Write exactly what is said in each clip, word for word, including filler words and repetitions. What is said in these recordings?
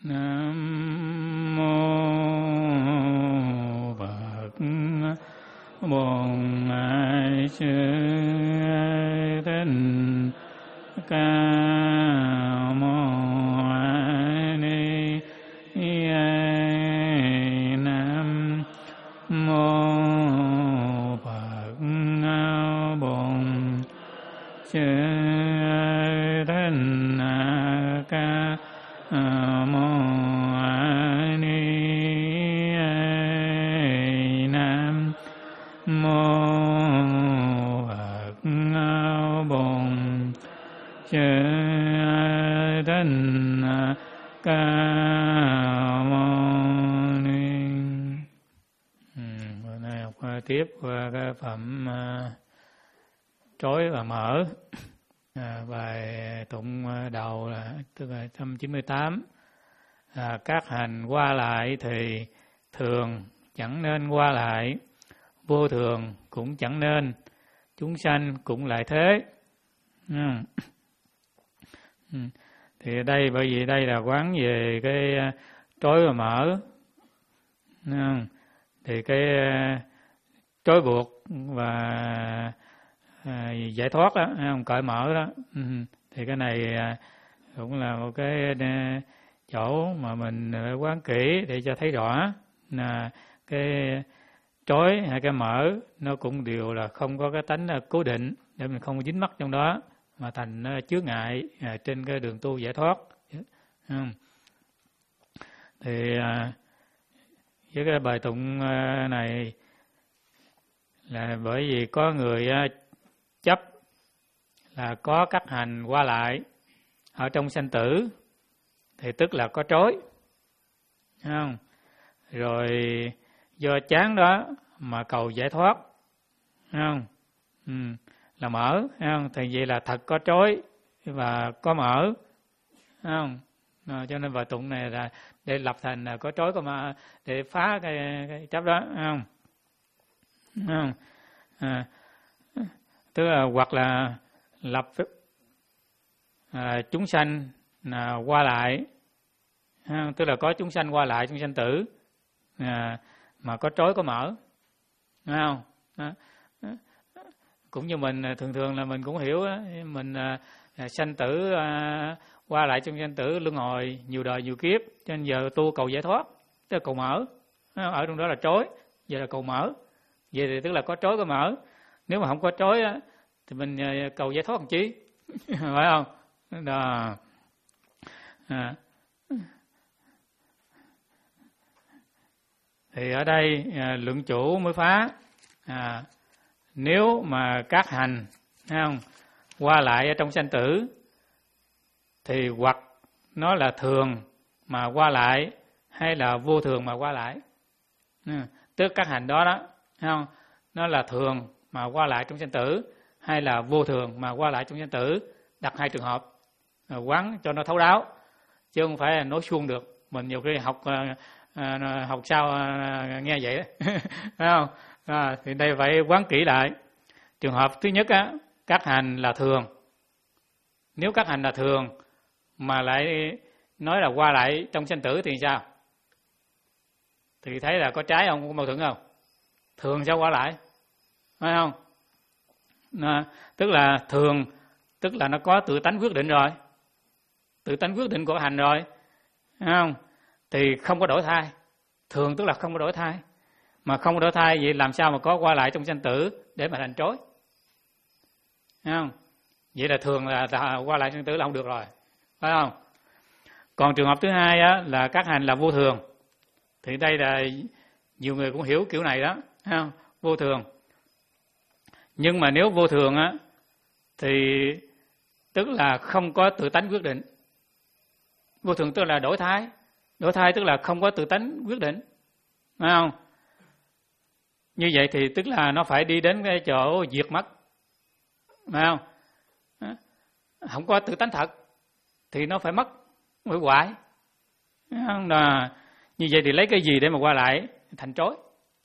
Nam mô Phật Bổn Sư Thích Ca Mâu Ni. Nam mô Phật Bổn Sư Thích Ca Mâu Ni. Nam mô Phật Bổn Sư Thích Ca Mâu Ni. Bữa nay học tiếp qua cái phẩm uh, Trói và Mở. À, bài tụng đầu là tức là một trăm chín mươi tám. À, các hành qua lại thì thường chẳng nên qua lại, vô thường cũng chẳng nên, chúng sanh cũng lại thế. Ừ. Ừ. Thì đây bởi vì đây là quán về cái trói và mở. Ừ. Thì cái trói buộc và À, giải thoát đó, không cởi mở đó, ừ. Thì cái này à, cũng là một cái à, chỗ mà mình quán kỹ để cho thấy rõ là cái trói hay cái mở nó cũng đều là không có cái tánh cố định để mình không dính mắc trong đó mà thành chướng ngại à, trên cái đường tu giải thoát. Ừ. Thì à, với cái bài tụng này là bởi vì có người à, chấp là có các hành qua lại ở trong sanh tử thì tức là có trói, không? Rồi do chán đó mà cầu giải thoát, không? Ừ, là mở, không? Thì vậy là thật có trói và có mở, không? À, cho nên bài tụng này là để lập thành là có trói có mở để phá cái, cái chấp đó, không? Không? À, tức là hoặc là lập à, chúng sanh là qua lại, à, tức là có chúng sanh qua lại trong sanh tử à, mà có trói có mở, đúng không? À, à, cũng như mình thường thường là mình cũng hiểu đó, mình à, sanh tử à, qua lại trong sanh tử luân hồi nhiều đời nhiều kiếp, cho nên giờ tu cầu giải thoát tức là cầu mở, ở trong đó là trói, giờ là cầu mở, vậy thì tức là có trói có mở. Nếu mà không có trói á, thì mình cầu giải thoát làm chi, phải không? Đó. À. Thì ở đây à, lượng chủ mới phá. À, nếu mà các hành, thấy không, qua lại ở trong sanh tử, thì hoặc nó là thường mà qua lại, hay là vô thường mà qua lại. À, tức các hành đó đó, thấy không, nó là thường mà qua lại trong sanh tử, hay là vô thường mà qua lại trong sanh tử, đặt hai trường hợp quán cho nó thấu đáo, chứ không phải là nói suông được. Mình nhiều khi học à, học sao à, nghe vậy đó. Phải không? À, thì đây phải quán kỹ lại. Trường hợp thứ nhất á, các hành là thường. Nếu các hành là thường mà lại nói là qua lại trong sanh tử thì sao? Thì thấy là có trái không, có mâu thuẫn không? Thường sao qua lại? Phải không? À, tức là thường, tức là nó có tự tánh quyết định rồi, tự tánh quyết định của hành rồi, phải không? Thì không có đổi thai. Thường tức là không có đổi thai, mà không có đổi thai vậy làm sao mà có qua lại trong sanh tử để mà thành trói, phải không? Vậy là thường là, là qua lại sanh tử là không được rồi, phải không? Còn trường hợp thứ hai á, là các hành là vô thường, thì đây là nhiều người cũng hiểu kiểu này đó, phải không? Vô thường. Nhưng mà nếu vô thường á, thì tức là không có tự tánh quyết định. Vô thường tức là đổi thai. Đổi thai tức là không có tự tánh quyết định, phải không? Như vậy thì tức là nó phải đi đến cái chỗ diệt mất, phải không? Không có tự tánh thật thì nó phải mất, phải hoại, phải không? Là như vậy thì lấy cái gì để mà qua lại thành trói?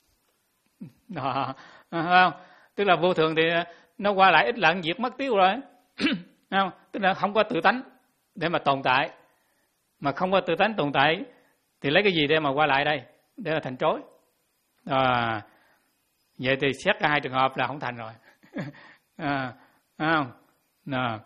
Đó, phải không? Tức là vô thường thì nó qua lại ít lần diệt mất tiêu rồi. Không? Tức là không có tự tánh để mà tồn tại. mà không có tự tánh tồn tại thì lấy cái gì để mà qua lại đây, để là thành trối. À, vậy thì xét cả hai trường hợp là không thành rồi. À, không? À.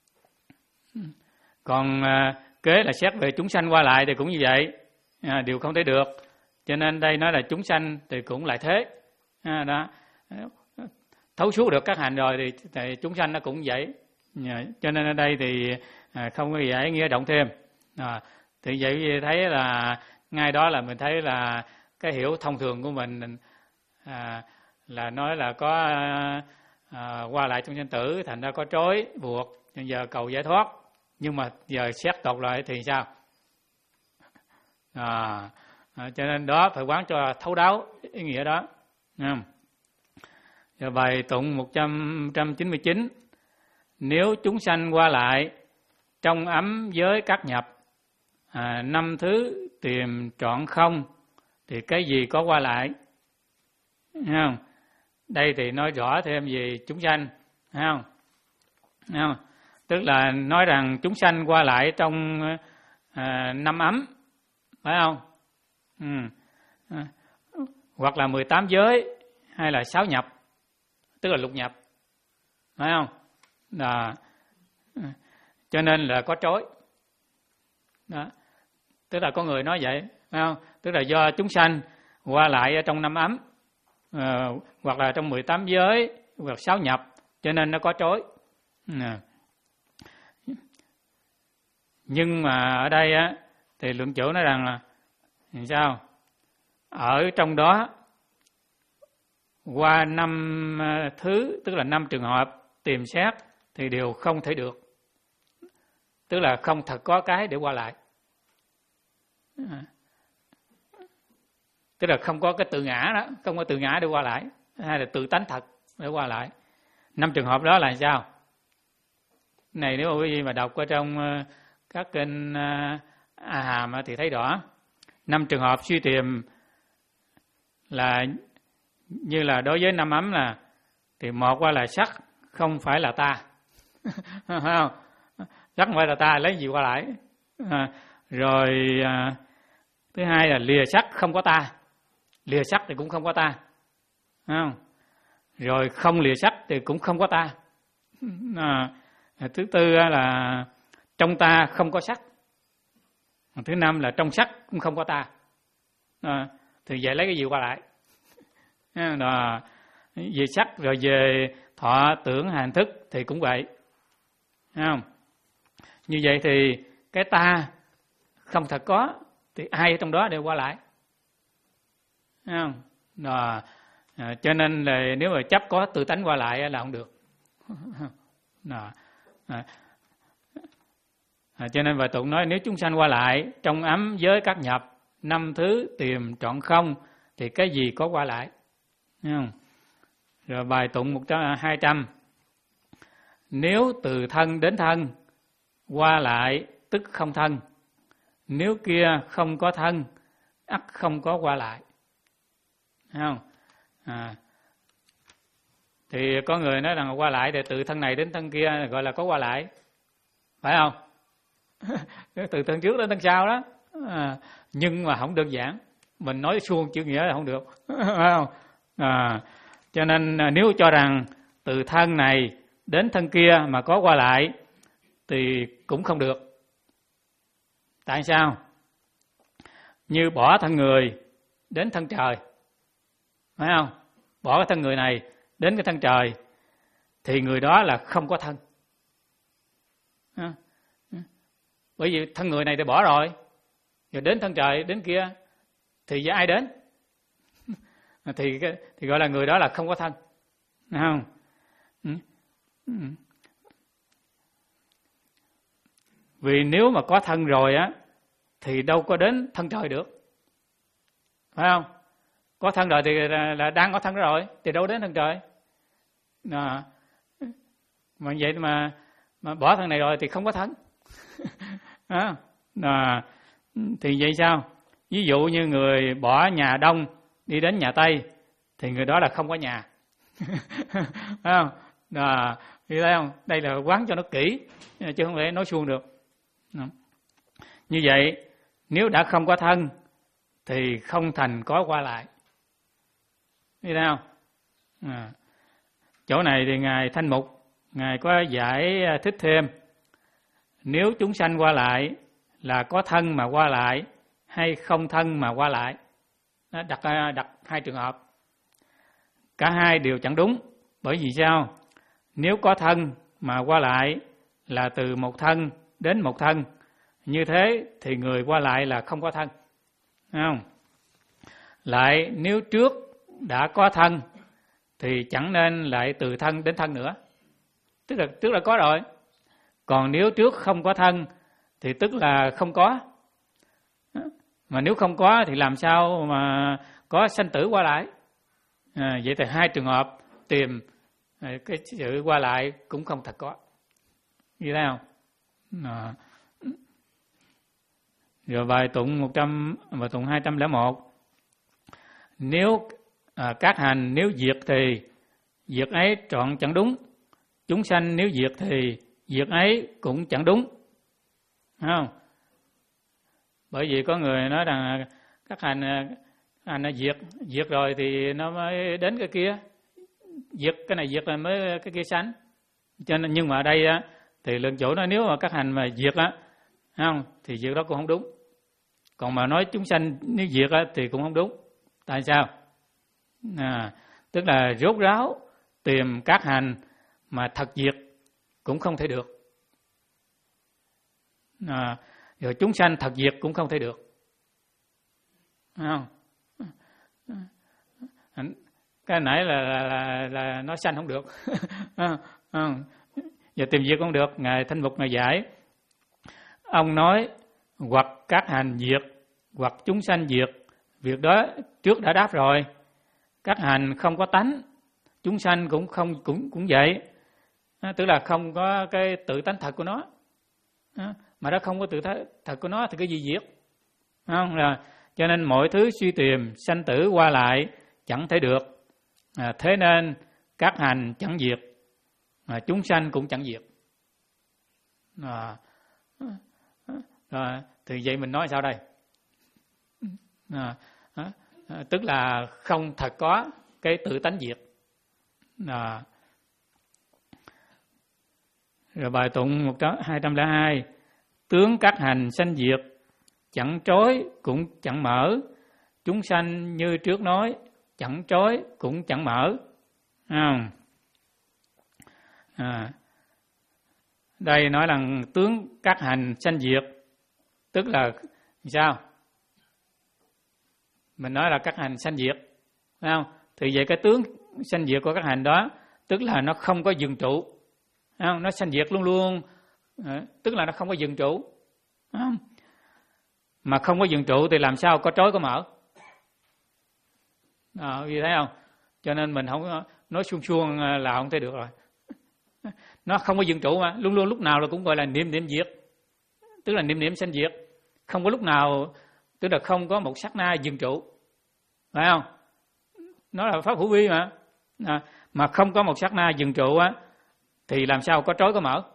Còn à, kế là xét về chúng sanh qua lại thì cũng như vậy, à, điều không thể được. Cho nên đây nói là chúng sanh thì cũng lại thế. À, đó. Thấu suốt được các hành rồi thì, thì chúng sanh nó cũng vậy. À, cho nên ở đây thì à, không có giải nghĩa động thêm. À, thì vậy thấy là ngay đó là mình thấy là cái hiểu thông thường của mình à, là nói là có à, qua lại trong sanh tử, thành ra có trói buộc, giờ cầu giải thoát. Nhưng mà giờ xét tột lại thì sao? À, à, cho nên đó phải quán cho thấu đáo ý nghĩa đó. À. Giờ bài tụng một trăm chín mươi chín. Nếu chúng sanh qua lại trong ấm với các nhập, à, năm thứ tìm trọn không, thì cái gì có qua lại? Không? Đây thì nói rõ thêm về chúng sanh, không? Không? Tức là nói rằng chúng sanh qua lại trong à, năm ấm, phải không? Ừ. À, hoặc là mười tám giới, hay là sáu nhập, tức là lục nhập, phải không? Đó. Cho nên là có trối. Đó. Tức là có người nói vậy, phải không? Tức là do chúng sanh qua lại ở trong năm ấm, à, hoặc là trong mười tám giới, hoặc sáu nhập, cho nên nó có trối. À. Nhưng mà ở đây á, thì luận chủ nói rằng là sao? Ở trong đó qua năm thứ, tức là năm trường hợp tìm xét thì đều không thể được. Tức là không thật có cái để qua lại. À. Tức là không có cái tự ngã đó, không có tự ngã để qua lại, hay là tự tánh thật để qua lại. Năm trường hợp đó là sao? Này nếu mà quý vị mà đọc ở trong các kênh A Hàm thì thấy rõ. Năm trường hợp suy tìm là như là đối với năm ấm là thì một qua là sắc không phải là ta. Phải không? Sắc không phải là ta, lấy gì qua lại? À, rồi à, thứ hai là lìa sắc không có ta. Lìa sắc thì cũng không có ta. Phải không? Rồi không lìa sắc thì cũng không có ta. À, thứ tư là trong ta không có sắc. Thứ năm là trong sắc cũng không có ta. À, thì vậy lấy cái gì qua lại? Đó. Về sắc rồi về thọ tưởng hành thức thì cũng vậy. Thấy không? Như vậy thì cái ta không thật có thì ai trong đó đều qua lại. Thấy không? Đó. À, cho nên là nếu mà chấp có tự tánh qua lại là không được. Đó. À. À, cho nên bài tụng nói nếu chúng sanh qua lại trong ấm với các nhập, năm thứ tìm trọn không thì cái gì có qua lại? Thấy không? Rồi bài tụng một trăm hai trăm. Nếu từ thân đến thân qua lại tức không thân, nếu kia không có thân ắt không có qua lại. Thấy không? À, thì có người nói rằng qua lại thì từ thân này đến thân kia gọi là có qua lại, phải không? Từ thân trước đến thân sau đó. À, nhưng mà không đơn giản, mình nói suông chữ nghĩa là không được. Phải không? À, cho nên nếu cho rằng từ thân này đến thân kia mà có qua lại thì cũng không được. Tại sao? Như bỏ thân người đến thân trời, phải không? Bỏ cái thân người này đến cái thân trời thì người đó là không có thân. À, bởi vì thân người này thì bỏ rồi, rồi đến thân trời đến kia thì với ai đến? thì thì gọi là người đó là không có thân, phải không? Ừ. Ừ. Vì nếu mà có thân rồi á thì đâu có đến thân trời được, phải không? Có thân rồi thì là, là đang có thân rồi thì đâu đến thân trời. Đó. Mà vậy mà mà bỏ thân này rồi thì không có thân. Đó. Đó. Thì vậy sao? Ví dụ như người bỏ nhà Đông đi đến nhà Tây thì người đó là không có nhà. Phải không? Đó. Thì thấy không? Đây là quán cho nó kỹ chứ không thể nói suông được. Đó. Như vậy nếu đã không có thân thì không thành có qua lại. Thấy không? À, chỗ này thì Ngài Thanh Mục, Ngài có giải thích thêm. Nếu chúng sanh qua lại là có thân mà qua lại hay không thân mà qua lại. Nó đặt, đặt hai trường hợp. Cả hai đều chẳng đúng. Bởi vì sao? Nếu có thân mà qua lại là từ một thân đến một thân. Như thế thì người qua lại là không có thân. Thấy không? Lại nếu trước đã có thân thì chẳng nên lại từ thân đến thân nữa. Tức là trước là có rồi. Còn nếu trước không có thân thì tức là không có. Mà nếu không có thì làm sao mà có sanh tử qua lại? À, vậy thì hai trường hợp tìm cái sự qua lại cũng không thật có. Như thế không? À. Rồi bài tụng một trăm, bài tụng hai trăm lẻ một. Nếu à, các hành nếu diệt thì diệt ấy trọn chẳng đúng. Chúng sanh nếu diệt thì diệt ấy cũng chẳng đúng. Thấy không? Bởi vì có người nói rằng các hành hành nó diệt, diệt rồi thì nó mới đến cái kia. Diệt cái này diệt rồi mới cái kia sanh. Cho nên nhưng mà ở đây á, thì lượng chủ nói nếu mà các hành mà diệt á, không thì diệt đó cũng không đúng. Còn mà nói chúng sanh nếu diệt á, thì cũng không đúng. Tại sao? À, tức là rốt ráo tìm các hành mà thật diệt cũng không thể được. À, rồi chúng sanh thật diệt cũng không thể được. Không? Cái nãy là, là, là, là nó sanh không được. À, à, giờ tìm diệt không được. Ngài Thanh Mục Ngài giải. Ông nói hoặc các hành diệt hoặc chúng sanh diệt. Việc đó trước đã đáp rồi. Các hành không có tánh, chúng sanh cũng không cũng cũng vậy. À, tức là không có cái tự tánh thật của nó. À, mà nó không có tự tánh thật của nó thì cái gì diệt? Không là cho nên mọi thứ suy tìm sanh tử qua lại chẳng thể được. À, thế nên các hành chẳng diệt, mà chúng sanh cũng chẳng diệt. À, à, thì vậy mình nói sao đây? À, à, à, tức là không thật có cái tự tánh diệt. À, rồi bài tụng hai trăm lẻ hai. Tướng các hành sanh diệt, chẳng trói cũng chẳng mở. Chúng sanh như trước nói, chẳng trói cũng chẳng mở. À, à, đây nói rằng tướng các hành sanh diệt, tức là sao? Mình nói là các hành sanh diệt, phải không? Thì vậy cái tướng sanh diệt của các hành đó, tức là nó không có dừng trụ, phải không? Nó sanh diệt luôn luôn, tức là nó không có dừng trụ, phải không? Mà không có dừng trụ thì làm sao có trói có mở? À, vì thấy không? Cho nên mình không nói suông suông là không thể được rồi. Nó không có dừng trụ mà, luôn luôn lúc nào là cũng gọi là niệm niệm diệt, tức là niệm niệm sanh diệt, không có lúc nào, tức là không có một sát na dừng trụ, phải không? Nó là pháp hữu vi mà, à, mà không có một sát na dừng trụ á, thì làm sao có trói có mở?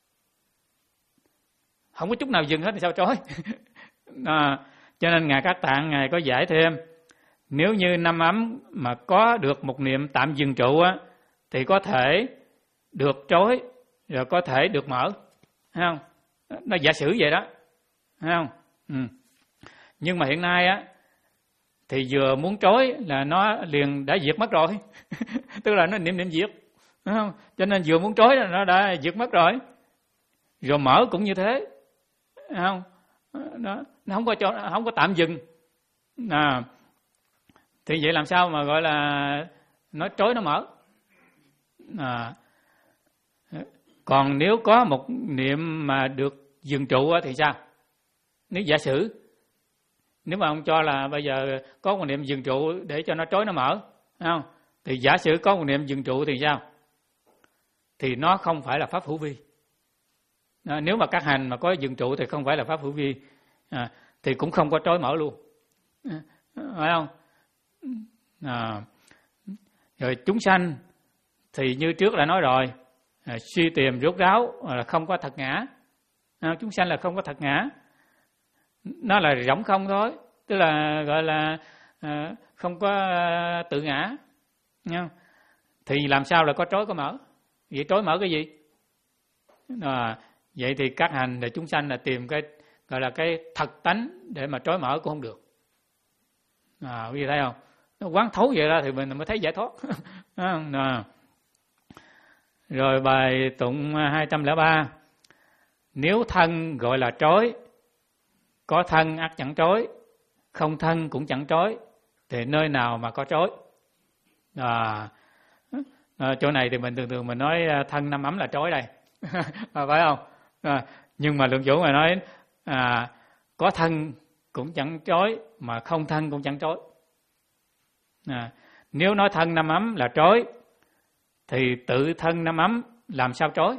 Không có chút nào dừng hết thì sao trói? À, cho nên Ngài Các Tạng Ngài có giải thêm, nếu như năm ấm mà có được một niệm tạm dừng trụ á, thì có thể được trói, rồi có thể được mở, thấy không? Nó giả sử vậy đó, thấy không? Ừ. Nhưng mà hiện nay á, thì vừa muốn trói là nó liền đã diệt mất rồi. Tức là nó niệm niệm diệt, thấy không? Cho nên vừa muốn trói là nó đã diệt mất rồi. Rồi mở cũng như thế, thấy không? Nó, nó không có cho, không có tạm dừng. À, thì vậy làm sao mà gọi là nó trói nó mở? À, còn nếu có một niệm mà được dừng trụ thì sao? Nếu giả sử, nếu mà ông cho là bây giờ có một niệm dừng trụ để cho nó trói nó mở, không? Thì giả sử có một niệm dừng trụ thì sao? Thì nó không phải là pháp hữu vi. À, nếu mà các hành mà có dừng trụ thì không phải là pháp hữu vi, à, thì cũng không có trói mở luôn, à, phải không? À, rồi chúng sanh thì như trước đã nói rồi, à, suy tìm rốt ráo là không có thật ngã, à, chúng sanh là không có thật ngã, nó là rỗng không thôi, tức là gọi là à, không có à, tự ngã, nghe không? Thì làm sao là có trói có mở? Vậy trói mở cái gì? À, vậy thì các hành để chúng sanh là tìm cái gọi là cái thật tánh để mà trói mở cũng không được. À, quý vị thấy không? Nó quán thấu vậy ra thì mình mới thấy giải thoát. À. Rồi bài tụng hai trăm lẻ ba. Nếu thân gọi là trói, có thân ắt chẳng trói, không thân cũng chẳng trói, thì nơi nào mà có trói? À, à, chỗ này thì mình thường thường mình nói thân năm ấm là trói đây. À, phải không? À, nhưng mà lượng chủ mà nói à, có thân cũng chẳng trói, mà không thân cũng chẳng trói. À, nếu nói thân năm ấm là trói, thì tự thân năm ấm làm sao trói?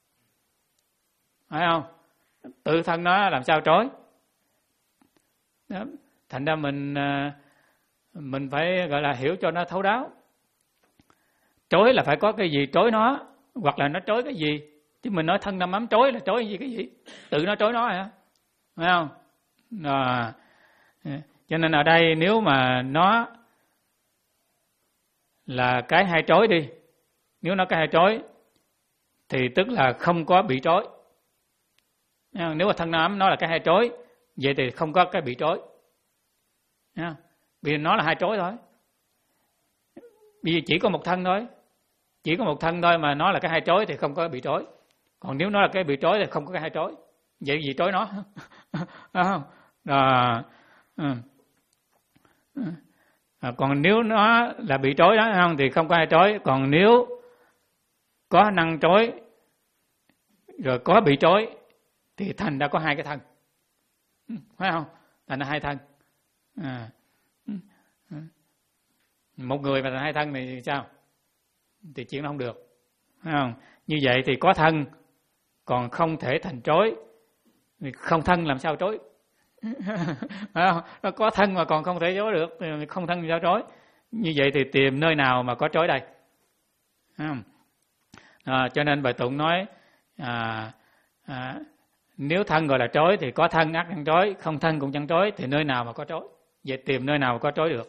Phải không? Tự thân nó làm sao trói? Đó. Thành ra mình mình phải gọi là hiểu cho nó thấu đáo. Trói là phải có cái gì trói nó, hoặc là nó trói cái gì. Chứ mình nói thân năm ấm trói là trói gì cái gì? Tự nó trói nó hả? Phải không? À, cho nên ở đây nếu mà nó là cái hai trói đi, nếu nó cái hai trói thì tức là không có bị trói. Nếu mà thân năm ấm nó là cái hai trói, vậy thì không có cái bị trói. Vì nó là hai trói thôi. Vì chỉ có một thân thôi, chỉ có một thân thôi mà nó là cái hai trói thì không có bị trói. Còn nếu nó là cái bị trói thì không có cái hai trói. Vậy gì trói nó? À, à, à, còn nếu nó là bị trói đó không thì không có hai trói. Còn nếu có năng trói rồi có bị trói thì thành ra có hai cái thân, phải không? Thành ra hai thân. À, một người mà thành hai thân thì sao? Thì chuyện nó không được, phải không? Như vậy thì có thân còn không thể thành trói, không thân làm sao trói? Phải không? Nó có thân mà còn không thể trói được, không thân sao trói? Như vậy thì tìm nơi nào mà có trói đây? À, cho nên bài tụng nói à, à, nếu thân gọi là trói thì có thân ắt chẳng trói, không thân cũng chẳng trói, thì nơi nào mà có trói? Vậy tìm nơi nào mà có trói được?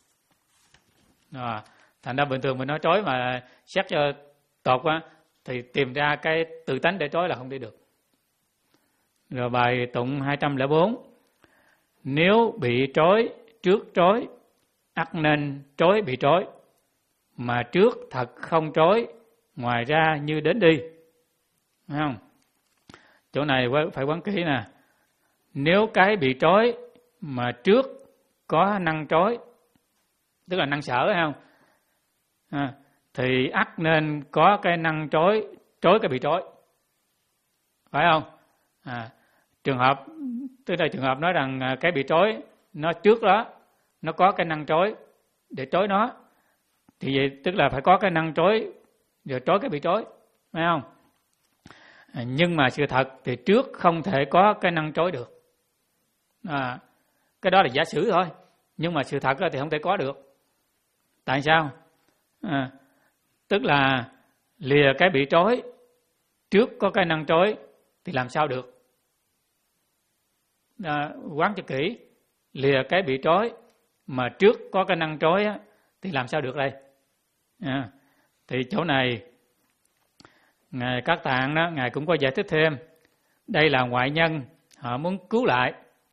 À, thành ra bình thường mình nói trói mà xét cho tột quá thì tìm ra cái tự tánh để trói là không đi được. Rồi bài tụng hai trăm lẻ bốn. Nếu bị trói trước trói, ắt nên trói bị trói, mà trước thật không trói, ngoài ra như đến đi. Thấy không? Chỗ này phải quán kỹ nè. Nếu cái bị trói mà trước có năng trói, tức là năng sở, thấy không? À, thì ắt nên có cái năng trói, trói cái bị trói, phải không? À, trường hợp, tức là trường hợp nói rằng cái bị trói nó trước đó nó có cái năng trói để trói nó, thì vậy tức là phải có cái năng trói rồi trói cái bị trói, phải không? À, nhưng mà sự thật thì trước không thể có cái năng trói được. À, cái đó là giả sử thôi, nhưng mà sự thật thì không thể có được. Tại sao? À, tức là lìa cái bị trói, trước có cái năng trói thì làm sao được? À, quán cho kỹ, lìa cái bị trói mà trước có cái năng trói á, thì làm sao được đây? À, thì chỗ này Ngài Các Tạng đó, Ngài cũng có giải thích thêm. Đây là ngoại nhân, họ muốn cứu lại.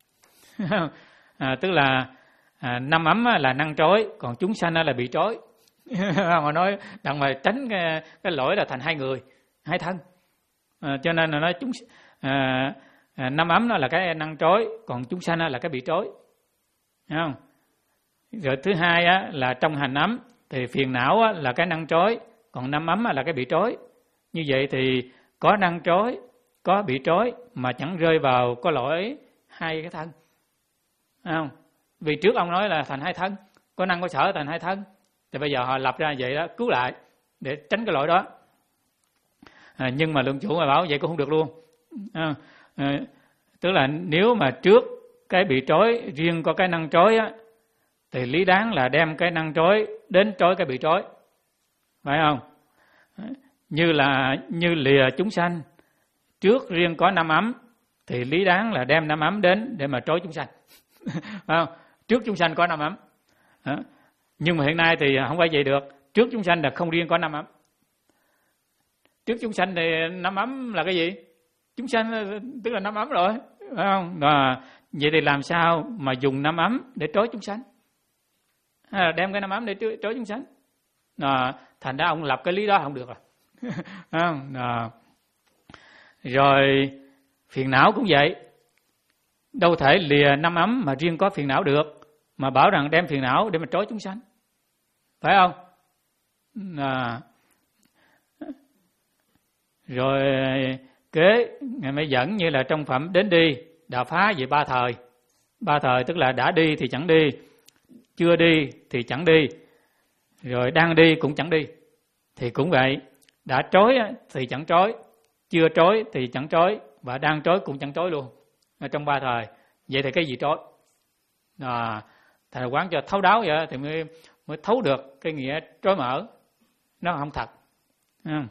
À, tức là à, năm ấm là năng trói, còn chúng sanh là bị trói. Họ nói đặng mà tránh cái, cái lỗi là thành hai người, hai thân. À, cho nên là nói chúng à, à, năm ấm nó là cái năng trói, còn chúng sanh là cái bị trói. Thấy không? Rồi thứ hai á, là trong hành ấm thì phiền não á, là cái năng trói, còn năm ấm là cái bị trói. Như vậy thì có năng trói, có bị trói mà chẳng rơi vào có lỗi hai cái thân. Thấy không? Vì trước ông nói là thành hai thân, có năng có sở thành hai thân, thì bây giờ họ lập ra vậy đó, cứu lại để tránh cái lỗi đó. À, nhưng mà lượng chủ mà bảo vậy cũng không được luôn. À, à, tức là nếu mà trước cái bị trói riêng có cái năng trói á, thì lý đáng là đem cái năng trói đến trói cái bị trói, phải không? Như là như lìa chúng sanh trước riêng có năm ấm thì lý đáng là đem năm ấm đến để mà trói chúng sanh. Không? Trước chúng sanh có năm ấm. Đó. Nhưng mà hiện nay thì không phải vậy được. Trước chúng sanh là không riêng có năm ấm. Trước chúng sanh thì năm ấm là cái gì? Chúng sanh tức là năm ấm rồi, phải không? Đó. Vậy thì làm sao mà dùng năm ấm để trói chúng sanh? Hay là đem cái năm ấm để trói chúng sanh? Đó. Thành ra ông lập cái lý đó không được rồi. Không? Đó. Rồi phiền não cũng vậy. Đâu thể lìa năm ấm mà riêng có phiền não được, mà bảo rằng đem phiền não để mà trói chúng sanh, phải không? À. Rồi kế Ngài mới dẫn như là trong phẩm Đến Đi Đạo Phá về ba thời. Ba thời tức là đã đi thì chẳng đi, chưa đi thì chẳng đi, rồi đang đi cũng chẳng đi. Thì cũng vậy, đã trói thì chẳng trói, chưa trói thì chẳng trói, và đang trói cũng chẳng trói luôn. Ở trong ba thời. Vậy thì cái gì trói? À, thầy quán cho thấu đáo vậy thì mới, mới thấu được cái nghĩa trói mở. Nó không thật. À.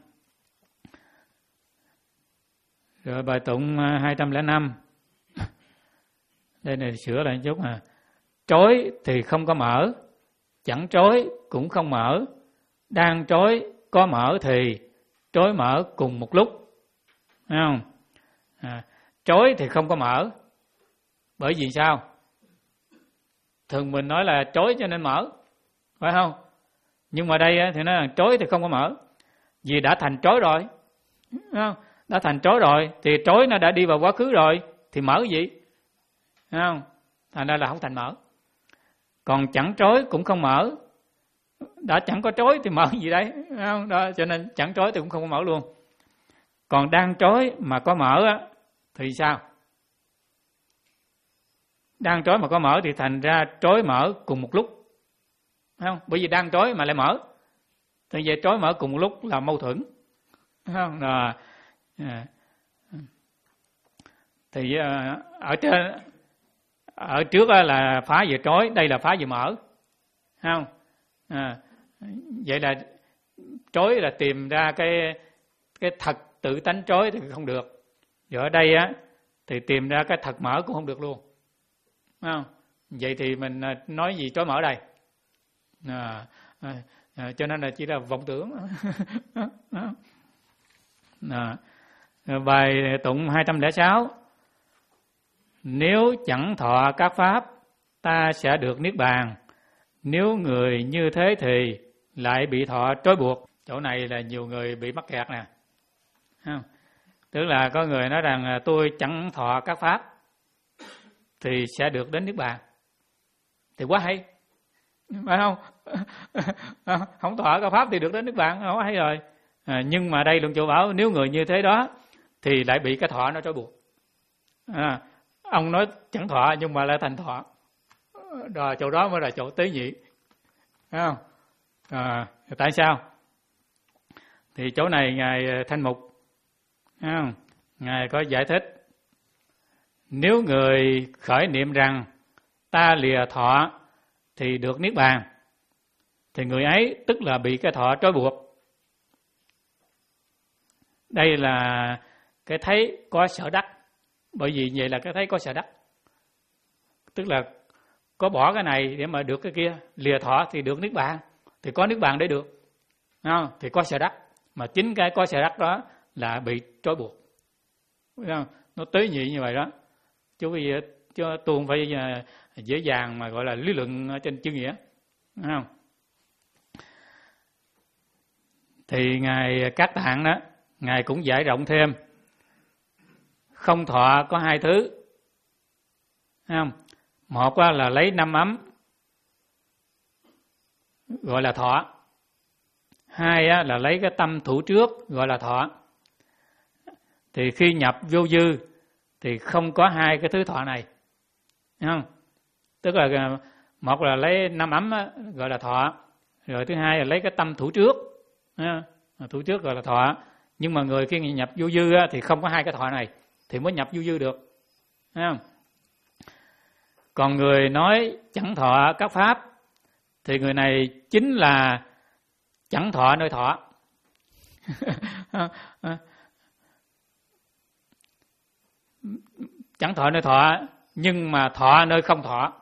Rồi bài tụng hai trăm lẻ năm. Đây này sửa lại một chút à. Trói thì không có mở, chẳng trói cũng không mở, đang trói có mở thì trói mở cùng một lúc. Thấy không? À, trói thì không có mở. Bởi vì sao? Thường mình nói là trói cho nên mở, phải không? Nhưng mà đây thì nó là trói thì không có mở. Vì đã thành trói rồi, phải không? Đã thành trói rồi thì trói nó đã đi vào quá khứ rồi thì mở gì? Thấy không? Thành ra là không thành mở. Còn chẳng trói cũng không mở, đã chẳng có trói thì mở gì đấy, thấy không? Đó, cho nên chẳng trói thì cũng không có mở luôn. Còn đang trói mà có mở á, thì sao? Đang trói mà có mở thì thành ra trói mở cùng một lúc, thấy không? Bởi vì đang trói mà lại mở, thì vậy trói mở cùng một lúc là mâu thuẫn, thấy không? Rồi. À. Thì ở trên ở trước là phá về trói, đây là phá về mở, thấy không? À. Vậy là trói là tìm ra cái cái thật tự tánh trói thì không được. Rồi ở đây á thì tìm ra cái thật mở cũng không được luôn, thấy không? Vậy thì mình nói gì trói mở đây? À, à, à, cho nên là chỉ là vọng tưởng. À. Bài tụng hai trăm lẻ sáu. Nếu chẳng thọ các pháp, ta sẽ được niết bàn. Nếu người như thế thì lại bị thọ trói buộc. Chỗ này là nhiều người bị mắc kẹt nè. Không? Tức là có người nói rằng tôi chẳng thọ các pháp thì sẽ được đến niết bàn. Thì quá hay, phải không? Không thọ các pháp thì được đến niết bàn, quá hay rồi. À, nhưng mà đây Luận Chủ bảo nếu người như thế đó thì lại bị cái thọ nó trói buộc. À, ông nói chẳng thọ nhưng mà lại thành thọ. Rồi chỗ đó mới là chỗ tế nhị, phải không? À, tại sao? Thì chỗ này Ngài Thanh Mục, thấy không? Ngài có giải thích. Nếu người khởi niệm rằng ta lìa thọ thì được niết bàn, thì người ấy tức là bị cái thọ trói buộc. Đây là cái thấy có sở đắc. Bởi vì vậy là cái thấy có sở đắc. Tức là có bỏ cái này để mà được cái kia. Lìa thọ thì được niết bàn, thì có niết bàn để được, không? Thì có sở đắc. Mà chính cái có sở đắc đó là bị trói buộc, không? Nó tế nhị như vậy đó. Chứ bây giờ cho tôi không phải dễ dàng mà gọi là lý luận trên chữ nghĩa, không? Thì Ngài Các Tạng đó, Ngài cũng giải rộng thêm. Không thọ có hai thứ, không? Một là lấy năm ấm gọi là thọ. Hai là lấy cái tâm thủ trước gọi là thọ. Thì khi nhập vô dư thì không có hai cái thứ thọ này, không? Tức là một là lấy năm ấm gọi là thọ, rồi thứ hai là lấy cái tâm thủ trước, thủ trước gọi là thọ. Nhưng mà người khi nhập vô dư thì không có hai cái thọ này thì mới nhập vô dư được, thấy không? Còn người nói chẳng thọ các pháp thì người này chính là chẳng thọ nơi thọ. chẳng thọ nơi thọ nhưng mà thọ nơi không thọ.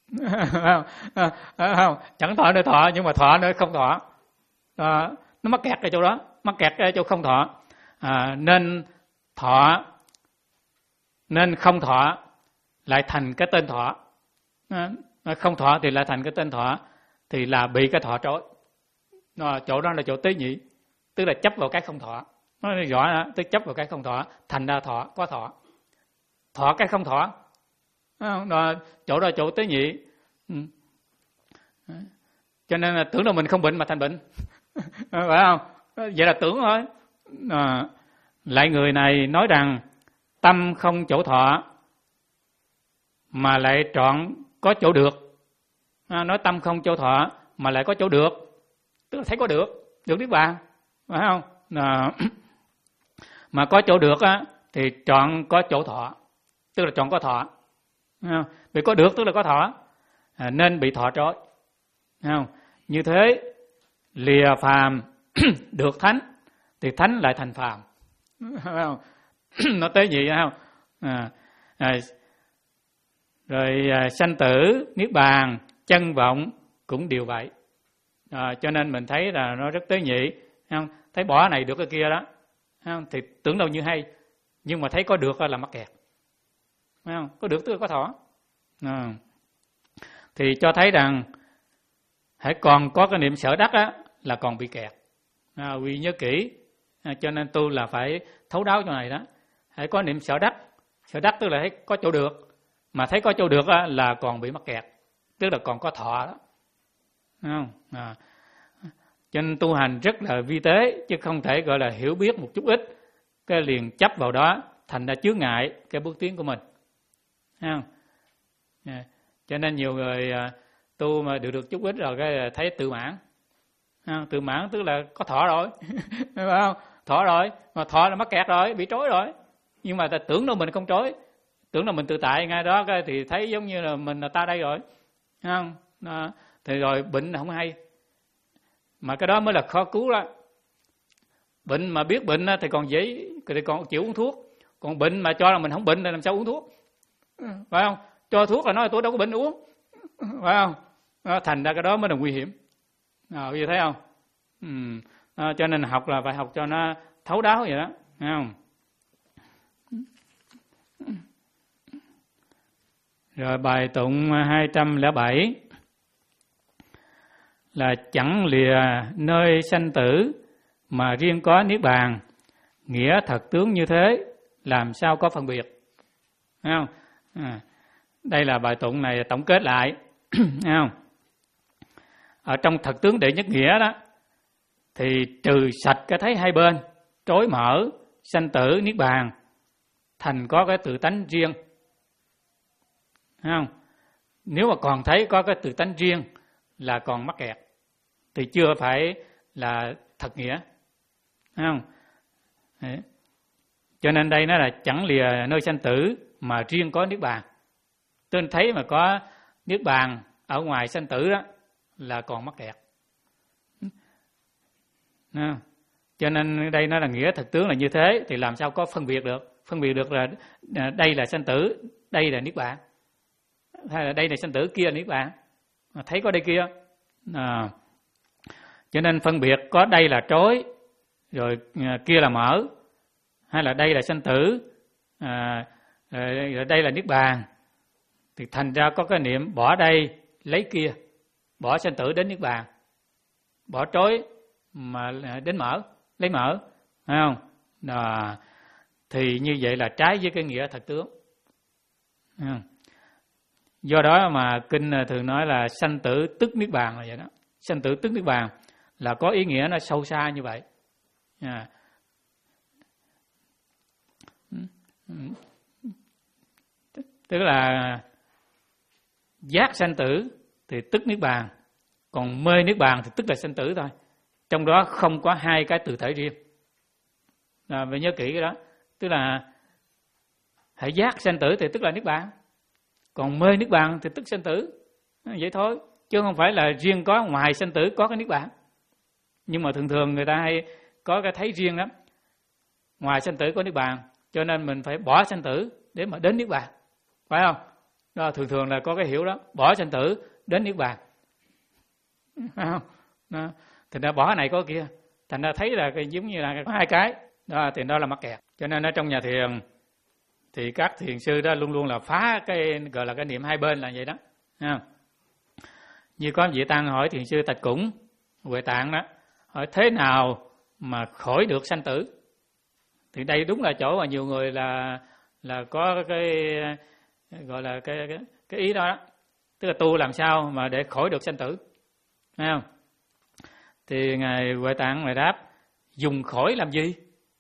Không, chẳng thọ nơi thọ nhưng mà thọ nơi không thọ. À, nó mắc kẹt ở chỗ đó, mắc kẹt ở chỗ không thọ. À, nên thọ, nên không thọ lại thành cái tên thọ. À, không thọ thì lại thành cái tên thọ, thì là bị cái thọ trói. À, chỗ đó là chỗ tế nhị, tức là chấp vào cái không thọ. Nó rõ đó, tức chấp vào cái không thọ, thành ra thọ, có thọ. Thọ cái không thọ. Đó, chỗ đó chỗ tế nhị. Ừ. Cho nên là tưởng là mình không bệnh mà thành bệnh. Phải không? Vậy là tưởng thôi. À, lại người này nói rằng tâm không chỗ thọ mà lại trọn có chỗ được. À, nói tâm không chỗ thọ mà lại có chỗ được, tức là thấy có được, được Niết Bàn, phải không? À, mà có chỗ được á, thì trọn có chỗ thọ, tức là trọn có thọ. À, vì có được tức là có thọ, à, nên bị thọ trói. Không? Như thế lìa phàm được thánh thì thánh lại thành phàm. Không? Nó tới gì không? À, à, rồi à, sanh tử, niết bàn, chân vọng cũng đều vậy. À, cho nên mình thấy là nó rất tế nhị. Không? Thấy bỏ này được cái kia đó, không? Thì tưởng đâu như hay, nhưng mà thấy có được là mắc kẹt. Không? Có được tức là có thọ. À, thì cho thấy rằng hãy còn có cái niệm sở đắc á, là còn bị kẹt. À, quy nhớ kỹ. À, cho nên tu là phải thấu đáo chỗ này đó. Hãy có niệm sở đắc. Sở đắc tức là thấy có chỗ được, mà thấy có chỗ được á, là còn bị mắc kẹt, tức là còn có thọ đó. Không? À, cho nên tu hành rất là vi tế, chứ không thể gọi là hiểu biết một chút ít cái liền chấp vào đó, thành ra chướng ngại cái bước tiến của mình. Không? À, cho nên nhiều người à, tu mà được được chút ít rồi cái thấy tự mãn. À, tự mãn tức là có thọ rồi. Phải không? Thọ rồi, mà thọ là mắc kẹt rồi, bị trói rồi. Nhưng mà ta tưởng đâu mình không trói, tưởng là mình tự tại ngay đó cái thì thấy giống như là mình là ta đây rồi. Không? À, thì rồi bệnh là không hay. Mà cái đó mới là khó cứu đó. Bệnh mà biết bệnh thì còn dễ, thì còn chịu uống thuốc. Còn bệnh mà cho là mình không bệnh thì làm sao uống thuốc? Phải không? Cho thuốc là nói là tôi đâu có bệnh uống. Phải không? À, thành ra cái đó mới là nguy hiểm. À, bây giờ thấy không? Ừ. À, cho nên học là phải học cho nó thấu đáo vậy đó. Thấy không? Rồi bài tụng hai trăm lẻ bảy là chẳng lìa nơi sanh tử mà riêng có niết bàn, nghĩa thật tướng như thế làm sao có phân biệt. Thấy không? À, đây là bài tụng này tổng kết lại. Thấy không? Ở trong thật tướng đệ nhất nghĩa đó thì trừ sạch cái thấy hai bên, trối mở, sanh tử, niết bàn, thành có cái tự tánh riêng. Thấy không? Nếu mà còn thấy có cái tự tánh riêng là còn mắc kẹt, thì chưa phải là thật nghĩa. Thấy không? Đấy. Cho nên đây nó là chẳng lìa nơi sanh tử mà riêng có niết bàn. Tôi thấy mà có niết bàn ở ngoài sanh tử đó là còn mắc kẹt. Đấy. Cho nên đây nó là nghĩa thực tướng là như thế, thì làm sao có phân biệt được? Phân biệt được là đây là sanh tử, đây là niết bàn, hay là đây là sanh tử, kia là niết bàn. Thấy có đây kia. À, cho nên phân biệt có đây là trối, rồi kia là mở, hay là đây là sanh tử, à, rồi đây là niết bàn, thì thành ra có cái niệm bỏ đây lấy kia, bỏ sanh tử đến niết bàn, bỏ trối mà đến mở, lấy mở, phải không? À, thì như vậy là trái với cái nghĩa thật tướng. À, do đó mà kinh thường nói là sanh tử tức niết bàn là vậy đó. Sanh tử tức niết bàn là có ý nghĩa nó sâu xa như vậy. À, tức là giác sanh tử thì tức niết bàn, còn mê niết bàn thì tức là sanh tử thôi. Trong đó không có hai cái tự thể riêng. À, phải nhớ kỹ cái đó. Tức là hãy giác sanh tử thì tức là niết bàn, còn mê niết bàn thì tức sanh tử. Vậy thôi, chứ không phải là riêng có ngoài sanh tử có cái niết bàn. Nhưng mà thường thường người ta hay có cái thấy riêng lắm. Ngoài sanh tử có niết bàn, cho nên mình phải bỏ sanh tử để mà đến niết bàn, phải không? Đó, thường thường là có cái hiểu đó, bỏ sanh tử đến niết bàn, phải không? Đó. Thì ra bỏ cái này có kia, thành ra thấy là cái giống như là có hai cái đó, thì đó là mắc kẹt. Cho nên ở trong nhà thiền thì các thiền sư đó luôn luôn là phá cái gọi là cái niệm hai bên là vậy đó, thấy không? Như có vị tăng hỏi thiền sư Tạch Củng Huệ Tạng đó, hỏi thế nào mà khỏi được sanh tử? Thì đây đúng là chỗ mà nhiều người là là có cái gọi là cái cái, cái ý đó, đó, tức là tu làm sao mà để khỏi được sanh tử, thấy không? Thì ngài Huệ Tạng ngài đáp, dùng khỏi làm gì?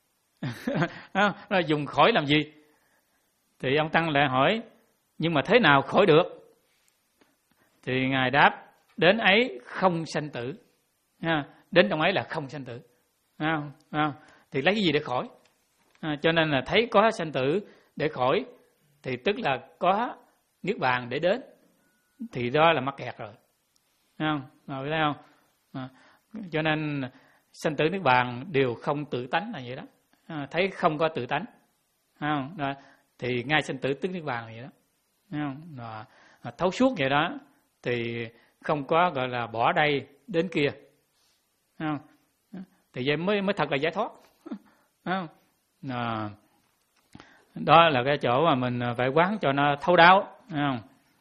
Dùng khỏi làm gì? Thì ông tăng lại hỏi, nhưng mà thế nào khỏi được? Thì ngài đáp, đến ấy không sanh tử. Đến trong ấy là không sanh tử. Không? Không? Thì lấy cái gì để khỏi? À, cho nên là thấy có sanh tử để khỏi, thì tức là có niết bàn để đến, thì đó là mắc kẹt rồi, thấy không? Rồi, thấy không? À, cho nên sanh tử niết bàn đều không tự tánh là vậy đó. À, thấy không có tự tánh, thấy không? Đó, thì ngay sanh tử tức niết bàn vậy đó, thấy không? Đó, à, thấu suốt vậy đó, thì không có gọi là bỏ đây đến kia, thấy không? Thì vậy mới mới thật là giải thoát, thấy không? À, đó là cái chỗ mà mình phải quán cho nó thấu đáo, thấy không?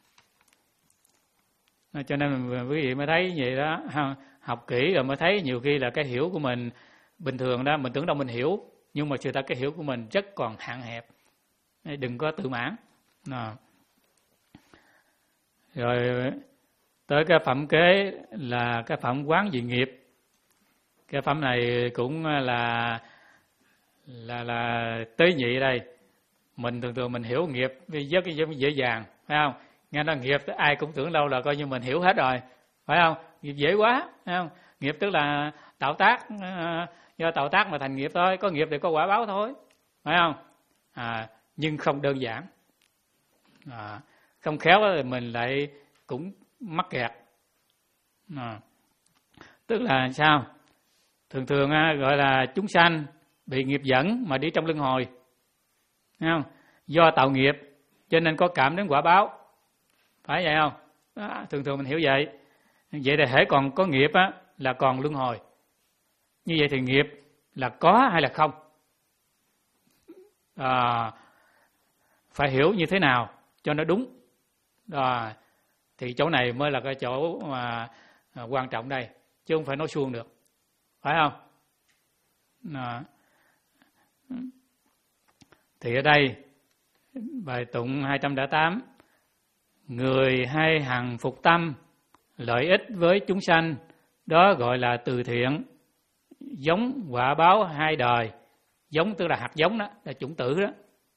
À, cho nên quý vị mới thấy vậy đó, học kỹ rồi mới thấy nhiều khi là cái hiểu của mình bình thường đó, mình tưởng đâu mình hiểu, nhưng mà sự thật cái hiểu của mình rất còn hạn hẹp, đừng có tự mãn. À. Rồi tới cái phẩm kế là cái phẩm quán dị nghiệp. Cái phẩm này cũng là là là tế nhị đây. Mình thường thường mình hiểu nghiệp rất dễ dàng, phải không? Nghe nói nghiệp ai cũng tưởng đâu là coi như mình hiểu hết rồi, phải không? Nghiệp dễ quá, phải không? Nghiệp tức là tạo tác, do tạo tác mà thành nghiệp thôi, có nghiệp thì có quả báo thôi, phải không? À, nhưng không đơn giản. À, không khéo thì mình lại cũng mắc kẹt. À, tức là sao? Thường thường gọi là chúng sanh bị nghiệp dẫn mà đi trong luân hồi, thấy không? Do tạo nghiệp cho nên có cảm đến quả báo, phải vậy không? Đó, thường thường mình hiểu vậy. Vậy thì hễ còn có nghiệp á là còn luân hồi. Như vậy thì nghiệp là có hay là không? À, phải hiểu như thế nào cho nó đúng. À, thì chỗ này mới là cái chỗ mà à, quan trọng đây, chứ không phải nói suông được, phải không? À, thì ở đây bài tụng hai trăm lẻ tám, người hay hằng phục tâm lợi ích với chúng sanh, đó gọi là từ thiện, giống quả báo hai đời. Giống tức là hạt giống đó, là chủng tử đó.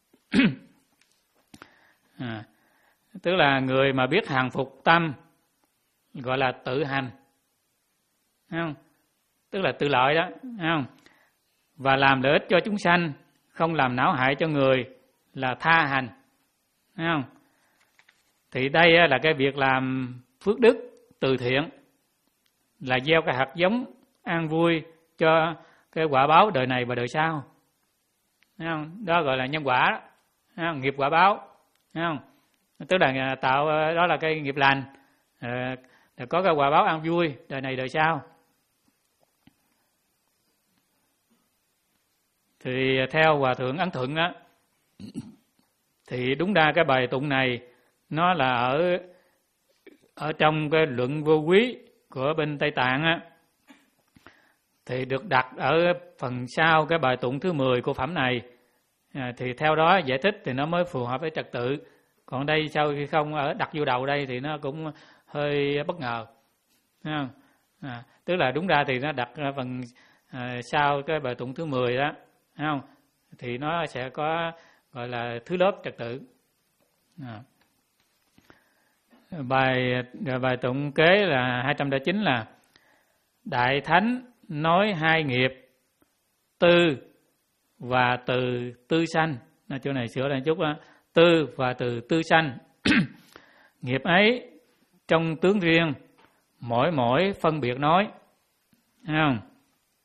À, tức là người mà biết hằng phục tâm gọi là tự hành, thấy không? Tức là tự lợi đó, thấy không? Và làm lợi ích cho chúng sanh, không làm não hại cho người là tha hành, thấy không? Thì đây là cái việc làm phước đức từ thiện, là gieo cái hạt giống an vui cho cái quả báo đời này và đời sau, thấy không? Đó gọi là nhân quả đó, thấy không? Nghiệp quả báo, thấy không? Tức là tạo, đó là cái nghiệp lành, à, có cái quả báo an vui đời này đời sau. Thì theo Hòa Thượng Ấn Thuận á, thì đúng ra cái bài tụng này nó là ở ở trong cái luận vô quý của bên Tây Tạng á, thì được đặt ở phần sau cái bài tụng thứ mười của phẩm này. À, thì theo đó giải thích thì nó mới phù hợp với trật tự. Còn đây sau khi không ở đặt vô đầu đây thì nó cũng hơi bất ngờ, thấy không? À, tức là đúng ra thì nó đặt phần à, sau cái bài tụng thứ mười đó, thấy không? Thì nó sẽ có gọi là thứ lớp trật tự. À. Bài bài tụng kế là hai trăm lẻ chín là Đại Thánh nói hai nghiệp tư và từ tư sanh. À, chỗ này sửa lại chút đó. Tư và từ tư sanh. Nghiệp ấy trong tướng riêng, mỗi mỗi phân biệt nói, thấy không?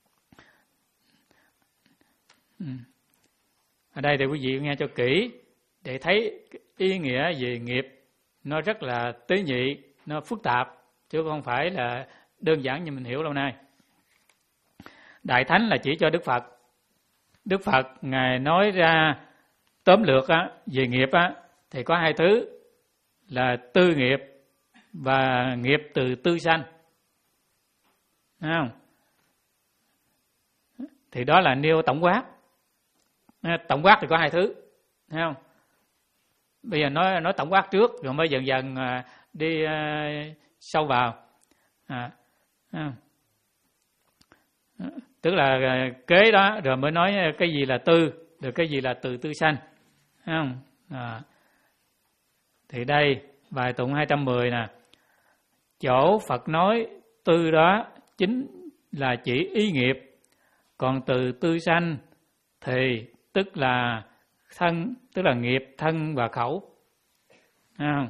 Ở đây thì quý vị nghe cho kỹ. để thấy ý nghĩa về nghiệp nó rất là tế nhị, nó phức tạp, chứ không phải là đơn giản như mình hiểu lâu nay. Đại thánh là chỉ cho Đức Phật. Đức Phật Ngài nói ra tóm lược á, về nghiệp á, thì có hai thứ là tư nghiệp và nghiệp từ tư sanh. Thấy không? Thì đó là nêu tổng quát. Tổng quát thì có hai thứ. Thấy không? Bây giờ nói nói tổng quát trước rồi mới dần dần đi uh, sâu vào. À, à. Tức là kế đó rồi mới nói cái gì là tư, rồi cái gì là từ tư sanh. Thấy không? À. Thì đây bài tụng hai trăm mười nè. Chỗ Phật nói tư đó chính là chỉ ý nghiệp, còn từ tư sanh thì tức là thân, tức là nghiệp thân và khẩu. Thấy không?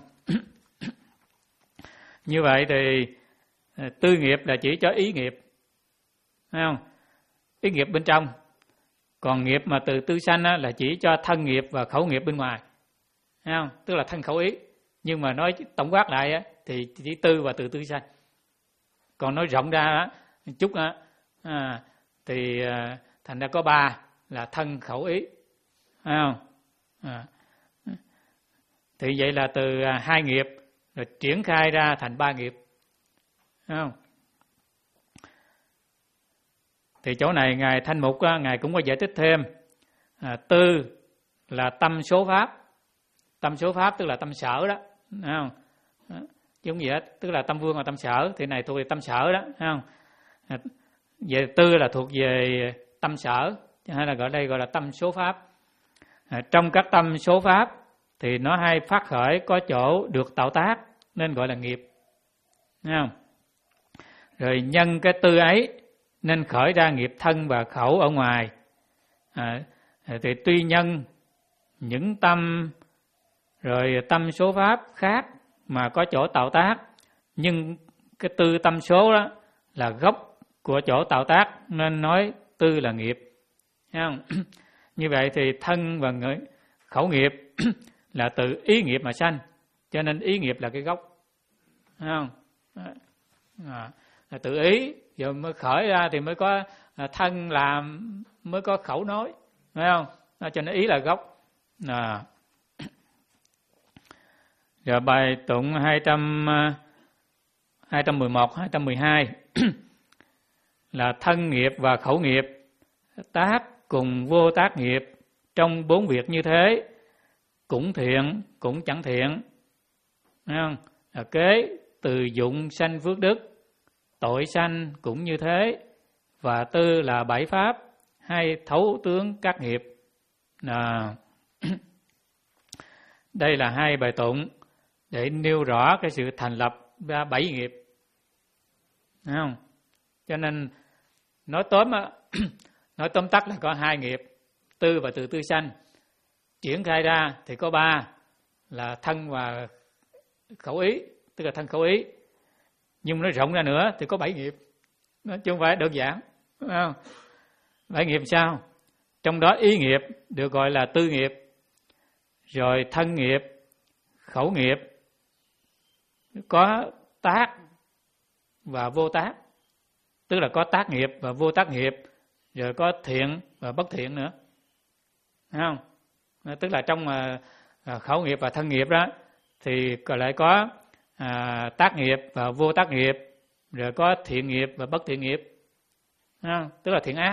Như vậy thì tư nghiệp là chỉ cho ý nghiệp. Thấy không? Ý nghiệp bên trong. Còn nghiệp mà từ tư sanh á, là chỉ cho thân nghiệp và khẩu nghiệp bên ngoài. Thấy không? Tức là thân khẩu ý. Nhưng mà nói tổng quát lại á, thì chỉ tư và từ tư sanh. Còn nói rộng ra á, chút á, à, thì à, thành ra có ba là thân khẩu ý. Thấy không? À. Thì vậy là từ à, hai nghiệp rồi triển khai ra thành ba nghiệp. Thấy không? Thì chỗ này Ngài Thanh Mục á, Ngài cũng có giải thích thêm. À, tư là tâm số pháp. Tâm số pháp tức là tâm sở đó. Thấy không? À, chứ không gì hết. Tức là tâm vương và tâm sở. Thì này thuộc về tâm sở đó. Thấy không? À, về tư là thuộc về tâm sở. Hay là gọi đây gọi là tâm số pháp. À, trong các tâm số pháp thì nó hay phát khởi có chỗ được tạo tác nên gọi là nghiệp. Thấy không? Rồi nhân cái tư ấy nên khởi ra nghiệp thân và khẩu ở ngoài. À, thì tuy nhân những tâm rồi tâm số pháp khác mà có chỗ tạo tác, nhưng cái tư tâm số đó là gốc của chỗ tạo tác nên nói tư là nghiệp. Thấy không? Như vậy thì thân và khẩu nghiệp là từ ý nghiệp mà sanh, cho nên ý nghiệp là cái gốc. Thấy không? À, là tự ý rồi mới khởi ra thì mới có thân làm, mới có khẩu nói. Thấy không? À, cho nên ý là gốc. À. Rồi bài tụng hai trăm, hai trăm mười một, hai trăm mười hai là thân nghiệp và khẩu nghiệp tác cùng vô tác nghiệp trong bốn việc như thế, cũng thiện cũng chẳng thiện. Thấy không? À, kế từ dụng sanh phước đức, tội sanh cũng như thế, và tư là bảy pháp hay thấu tướng các nghiệp. À. Đây là hai bài tụng để nêu rõ cái sự thành lập ra bảy nghiệp. Thấy không? Cho nên nói tóm nói tóm tắt là có hai nghiệp, tư và từ tư sanh. Triển khai ra thì có ba là thân và khẩu ý, tức là thân khẩu ý. Nhưng nói rộng ra nữa thì có bảy nghiệp. Nó chứ không phải đơn giản. Đúng không? Bảy nghiệp sao? Trong đó ý nghiệp được gọi là tư nghiệp, rồi thân nghiệp, khẩu nghiệp, có tác và vô tác, tức là có tác nghiệp và vô tác nghiệp, rồi có thiện và bất thiện nữa. Thấy không? Tức là trong khẩu nghiệp và thân nghiệp đó thì còn lại có à, tác nghiệp và vô tác nghiệp, rồi có thiện nghiệp và bất thiện nghiệp. Thấy không? Tức là thiện ác.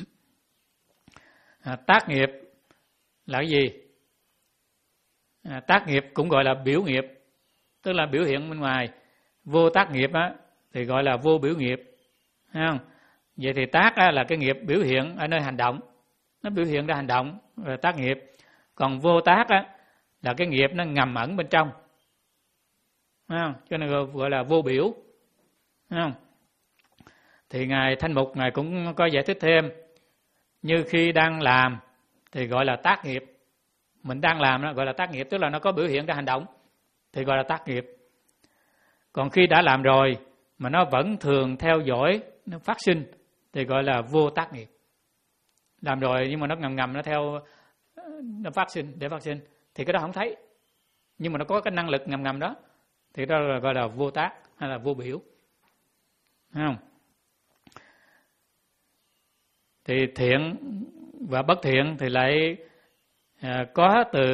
À, tác nghiệp là cái gì? À, tác nghiệp cũng gọi là biểu nghiệp, tức là biểu hiện bên ngoài. Vô tác nghiệp á, thì gọi là vô biểu nghiệp. Thấy không? Vậy thì tác á, là cái nghiệp biểu hiện ở nơi hành động, nó biểu hiện ra hành động là tác nghiệp. Còn vô tác á, là cái nghiệp nó ngầm ẩn bên trong. Thấy không? Cho nên gọi là vô biểu. Thấy không? Thì Ngài Thanh Mục Ngài cũng có giải thích thêm. Như khi đang làm thì gọi là tác nghiệp. Mình đang làm đó gọi là tác nghiệp, tức là nó có biểu hiện ra hành động thì gọi là tác nghiệp. Còn khi đã làm rồi mà nó vẫn thường theo dõi, nó phát sinh thì gọi là vô tác nghiệp. Làm rồi nhưng mà nó ngầm ngầm nó theo, nó phát sinh, để phát sinh thì cái đó không thấy, nhưng mà nó có cái năng lực ngầm ngầm đó, thì đó là gọi là vô tác hay là vô biểu. Thấy không? Thì thiện và bất thiện thì lại à, có từ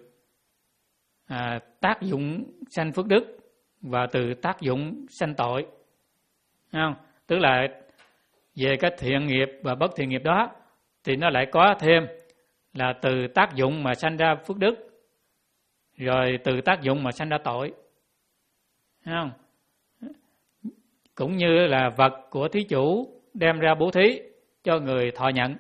à, tác dụng sanh phước đức và từ tác dụng sanh tội. Thấy không? Tức là về cái thiện nghiệp và bất thiện nghiệp đó thì nó lại có thêm là từ tác dụng mà sanh ra phước đức, rồi từ tác dụng mà sanh ra tội. Thấy không? Cũng như là vật của thí chủ đem ra bố thí cho người thọ nhận,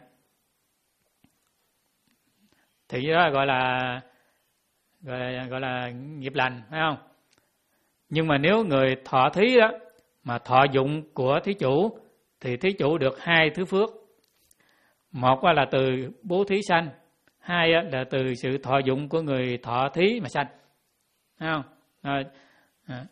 thì đó gọi là gọi là, gọi là nghiệp lành, phải không? Nhưng mà nếu người thọ thí đó mà thọ dụng của thí chủ thì thí chủ được hai thứ phước. Một là từ bố thí sanh, hai là từ sự thọ dụng của người thọ thí mà sanh. Thấy không? À, à.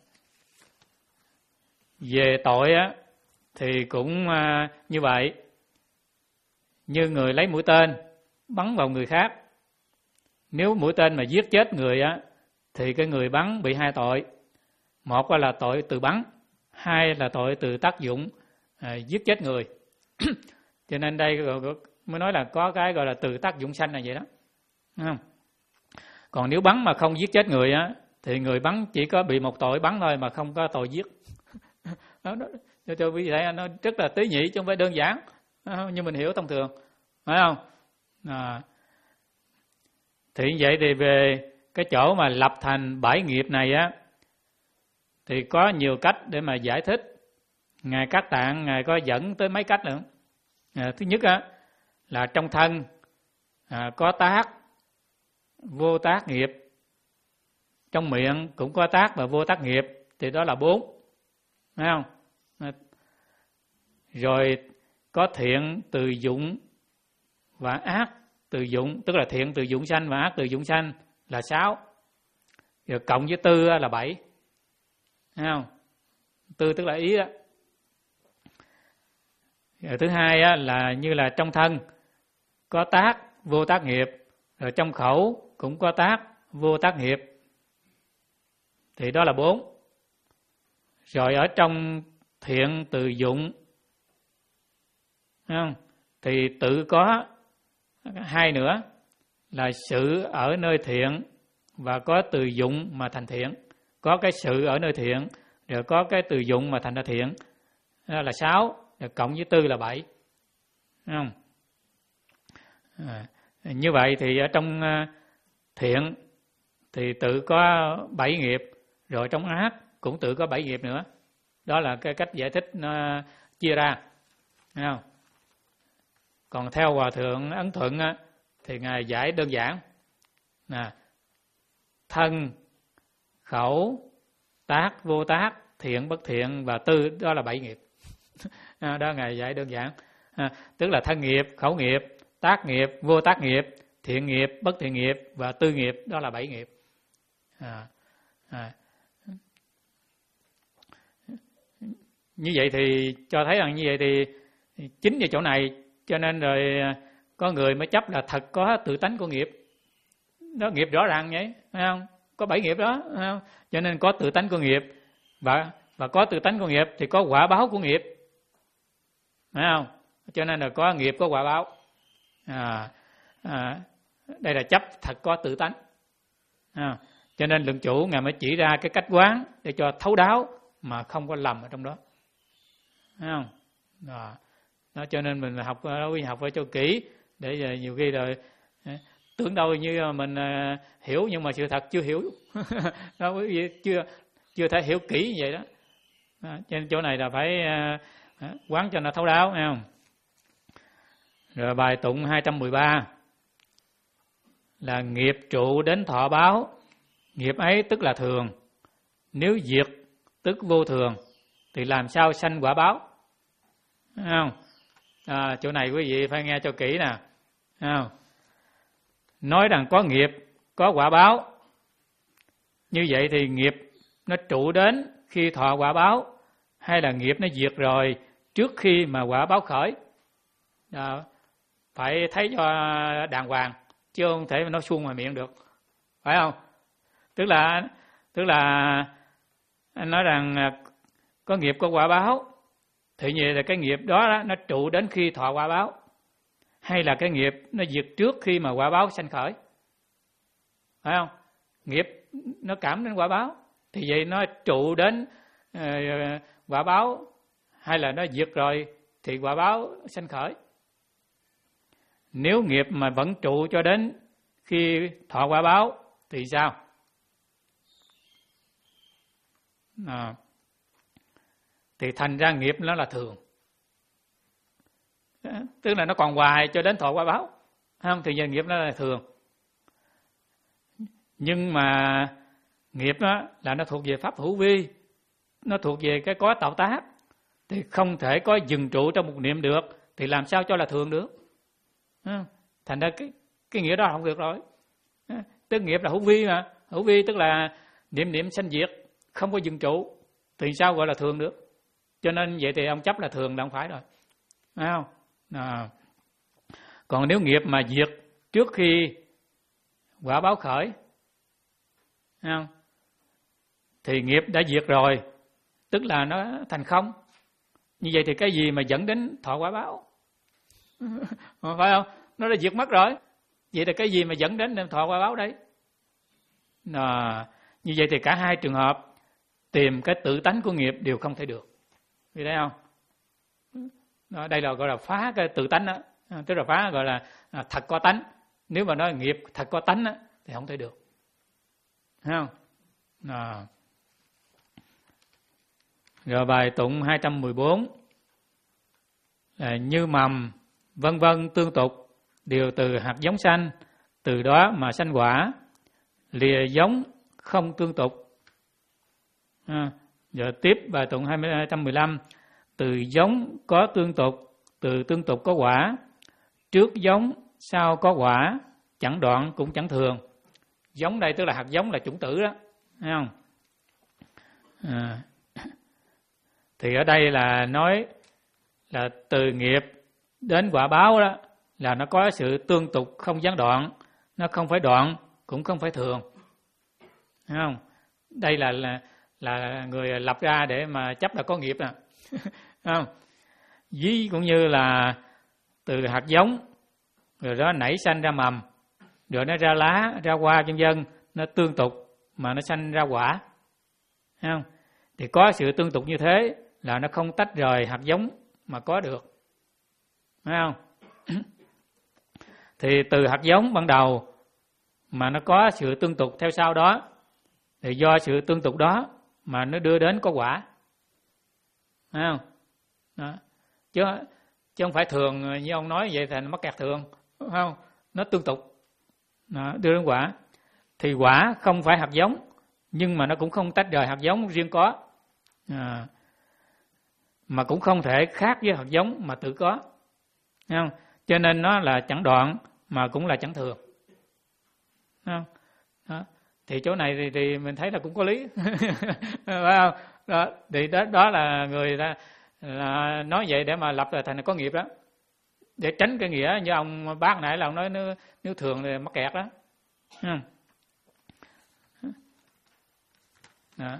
Về tội á thì cũng à, như vậy. Như người lấy mũi tên bắn vào người khác, nếu mũi tên mà giết chết người á thì cái người bắn bị hai tội. Một là tội từ bắn, hai là tội từ tác dụng à, giết chết người. Cho nên đây mới nói là có cái gọi là từ tác dụng sanh là vậy đó. Đúng không? Còn nếu bắn mà không giết chết người á thì người bắn chỉ có bị một tội bắn thôi mà không có tội giết. Đó, đó. Cho, cho quý vị thấy nó rất là tế nhị chứ không phải đơn giản như mình hiểu thông thường, phải không? À. Thì vậy thì về cái chỗ mà lập thành bảy nghiệp này á thì có nhiều cách để mà giải thích. Ngài Các Tạng Ngài có dẫn tới mấy cách nữa. À, thứ nhất á là trong thân à, có tác vô tác nghiệp, trong miệng cũng có tác và vô tác nghiệp, thì đó là bốn, phải không? À, rồi có thiện từ dụng và ác từ dụng, tức là thiện từ dụng sanh và ác từ dụng sanh là sáu, rồi cộng với tư là bảy, thấy không? Tư tức là ý đó. Rồi thứ hai á, là như là trong thân có tác vô tác nghiệp, rồi trong khẩu cũng có tác vô tác nghiệp, thì đó là bốn. Rồi ở trong thiện từ dụng, thấy không? Thì tự có hai nữa là sự ở nơi thiện và có từ dụng mà thành thiện. Có cái sự ở nơi thiện rồi có cái từ dụng mà thành ra thiện, đó là sáu, rồi cộng với tư là bảy, thấy không? À, như vậy thì ở trong thiện thì tự có bảy nghiệp, rồi trong ác cũng tự có bảy nghiệp nữa. Đó là cái cách giải thích nó chia ra, thấy không? Còn theo Hòa Thượng Ấn Thuận á, thì Ngài giải đơn giản nè: thân, khẩu, tác, vô tác, thiện, bất thiện và tư, đó là bảy nghiệp. Đó Ngài giải đơn giản. À, tức là thân nghiệp, khẩu nghiệp, tác nghiệp, vô tác nghiệp, thiện nghiệp, bất thiện nghiệp và tư nghiệp, đó là bảy nghiệp. À, à. Như vậy thì cho thấy rằng như vậy thì chính về chỗ này cho nên rồi có người mới chấp là thật có tự tánh của nghiệp. Đó, nghiệp rõ ràng vậy, phải không? Có bảy nghiệp đó, phải không? Cho nên có tự tánh của nghiệp, và và có tự tánh của nghiệp thì có quả báo của nghiệp, phải không? Cho nên là có nghiệp có quả báo. À, à, đây là chấp thật có tự tánh. À, cho nên Lượng Chủ Ngài mới chỉ ra cái cách quán để cho thấu đáo mà không có lầm ở trong đó, phải không? Đó. Đó, cho nên mình học học phải cho kỹ, để nhiều khi rồi tưởng đâu như mình hiểu nhưng mà sự thật chưa hiểu. Đó, chưa chưa thể hiểu kỹ như vậy đó. Đó, cho nên chỗ này là phải quán cho nó thấu đáo, phải không? Rồi bài tụng hai trăm mười ba là nghiệp trụ đến thọ báo, nghiệp ấy tức là thường, nếu diệt tức vô thường, thì làm sao sanh quả báo? Thấy không? À, chỗ này quý vị phải nghe cho kỹ nè. Thấy không? Nói rằng có nghiệp có quả báo, như vậy thì nghiệp nó trụ đến khi thọ quả báo, hay là nghiệp nó diệt rồi trước khi mà quả báo khởi? À, phải thấy cho đàng hoàng, chứ không thể nó suông ngoài miệng được. phải không? Tức là tức là anh nói rằng có nghiệp có quả báo, thì như là cái nghiệp đó, đó nó trụ đến khi thọ quả báo, hay là cái nghiệp nó diệt trước khi mà quả báo sanh khởi, phải không? Nghiệp nó cảm đến quả báo, thì vậy nó trụ đến uh, quả báo, hay là nó diệt rồi thì quả báo sanh khởi. Nếu nghiệp mà vẫn trụ cho đến khi thọ quả báo thì sao? À, thì thành ra nghiệp nó là thường, tức là nó còn hoài cho đến thọ quả báo, không? Thì giờ nghiệp nó là thường. Nhưng mà nghiệp đó là nó thuộc về pháp hữu vi, nó thuộc về cái có tạo tác, thì không thể có dừng trụ trong một niệm được, thì làm sao cho là thường được? Thành ra cái cái nghĩa đó không được rồi. Tức nghiệp là hữu vi mà, hữu vi tức là niệm niệm sanh diệt, không có dừng trụ, thì sao gọi là thường được? Cho nên vậy thì ông chấp là thường là không phải rồi, phải không? À. Còn nếu nghiệp mà diệt trước khi quả báo khởi, thấy không? Thì nghiệp đã diệt rồi, tức là nó thành không. Như vậy thì cái gì mà dẫn đến thọ quả báo? Phải không? Nó đã diệt mất rồi. Vậy thì cái gì mà dẫn đến thọ quả báo đấy? À, như vậy thì cả hai trường hợp tìm cái tự tánh của nghiệp đều không thể được. Vì thấy không? Đó, đây là gọi là phá cái tự tánh đó. Tức là phá gọi là à, thật có tánh. Nếu mà nói nghiệp thật có tánh đó, thì không thể được. Thấy không? À. Rồi bài tụng hai trăm mười bốn là như mầm vân vân tương tục, đều từ hạt giống sanh, từ đó mà sanh quả, lìa giống không tương tục. À, giờ tiếp bài tụng hai trăm mười lăm, từ giống có tương tục, từ tương tục có quả, trước giống sau có quả, chẳng đoạn cũng chẳng thường. Giống đây tức là hạt giống, là chủng tử đó, thấy không? À, thì ở đây là nói là từ nghiệp đến quả báo đó là nó có sự tương tục không gián đoạn, nó không phải đoạn cũng không phải thường, thấy không? Đây là là, là người lập ra để mà chấp là có nghiệp nè, không? Ví cũng như là từ hạt giống rồi đó nảy sanh ra mầm, rồi nó ra lá, ra hoa vân vân, nó tương tục mà nó sanh ra quả, thấy không? Thì có sự tương tục như thế là nó không tách rời hạt giống mà có được, thấy không? Thì từ hạt giống ban đầu mà nó có sự tương tục theo sau đó, thì do sự tương tục đó mà nó đưa đến có quả, thấy không? Đó. Chứ, chứ không phải thường như ông nói vậy thì nó mắc kẹt thường, phải không? Nó tương tục, đó, đưa đến quả. Thì quả không phải hạt giống, nhưng mà nó cũng không tách rời hạt giống riêng có, à, mà cũng không thể khác với hạt giống mà tự có, thấy không? Cho nên nó là chẳng đoạn mà cũng là chẳng thường, thấy không? Đó. Thì chỗ này thì, thì mình thấy là cũng có lý, phải không? Đó, thì đó, đó là người ta là nói vậy để mà lập là thành có nghiệp đó, để tránh cái nghĩa như ông bác nãy là ông nói nếu, nếu thường thì mắc kẹt đó. Đó.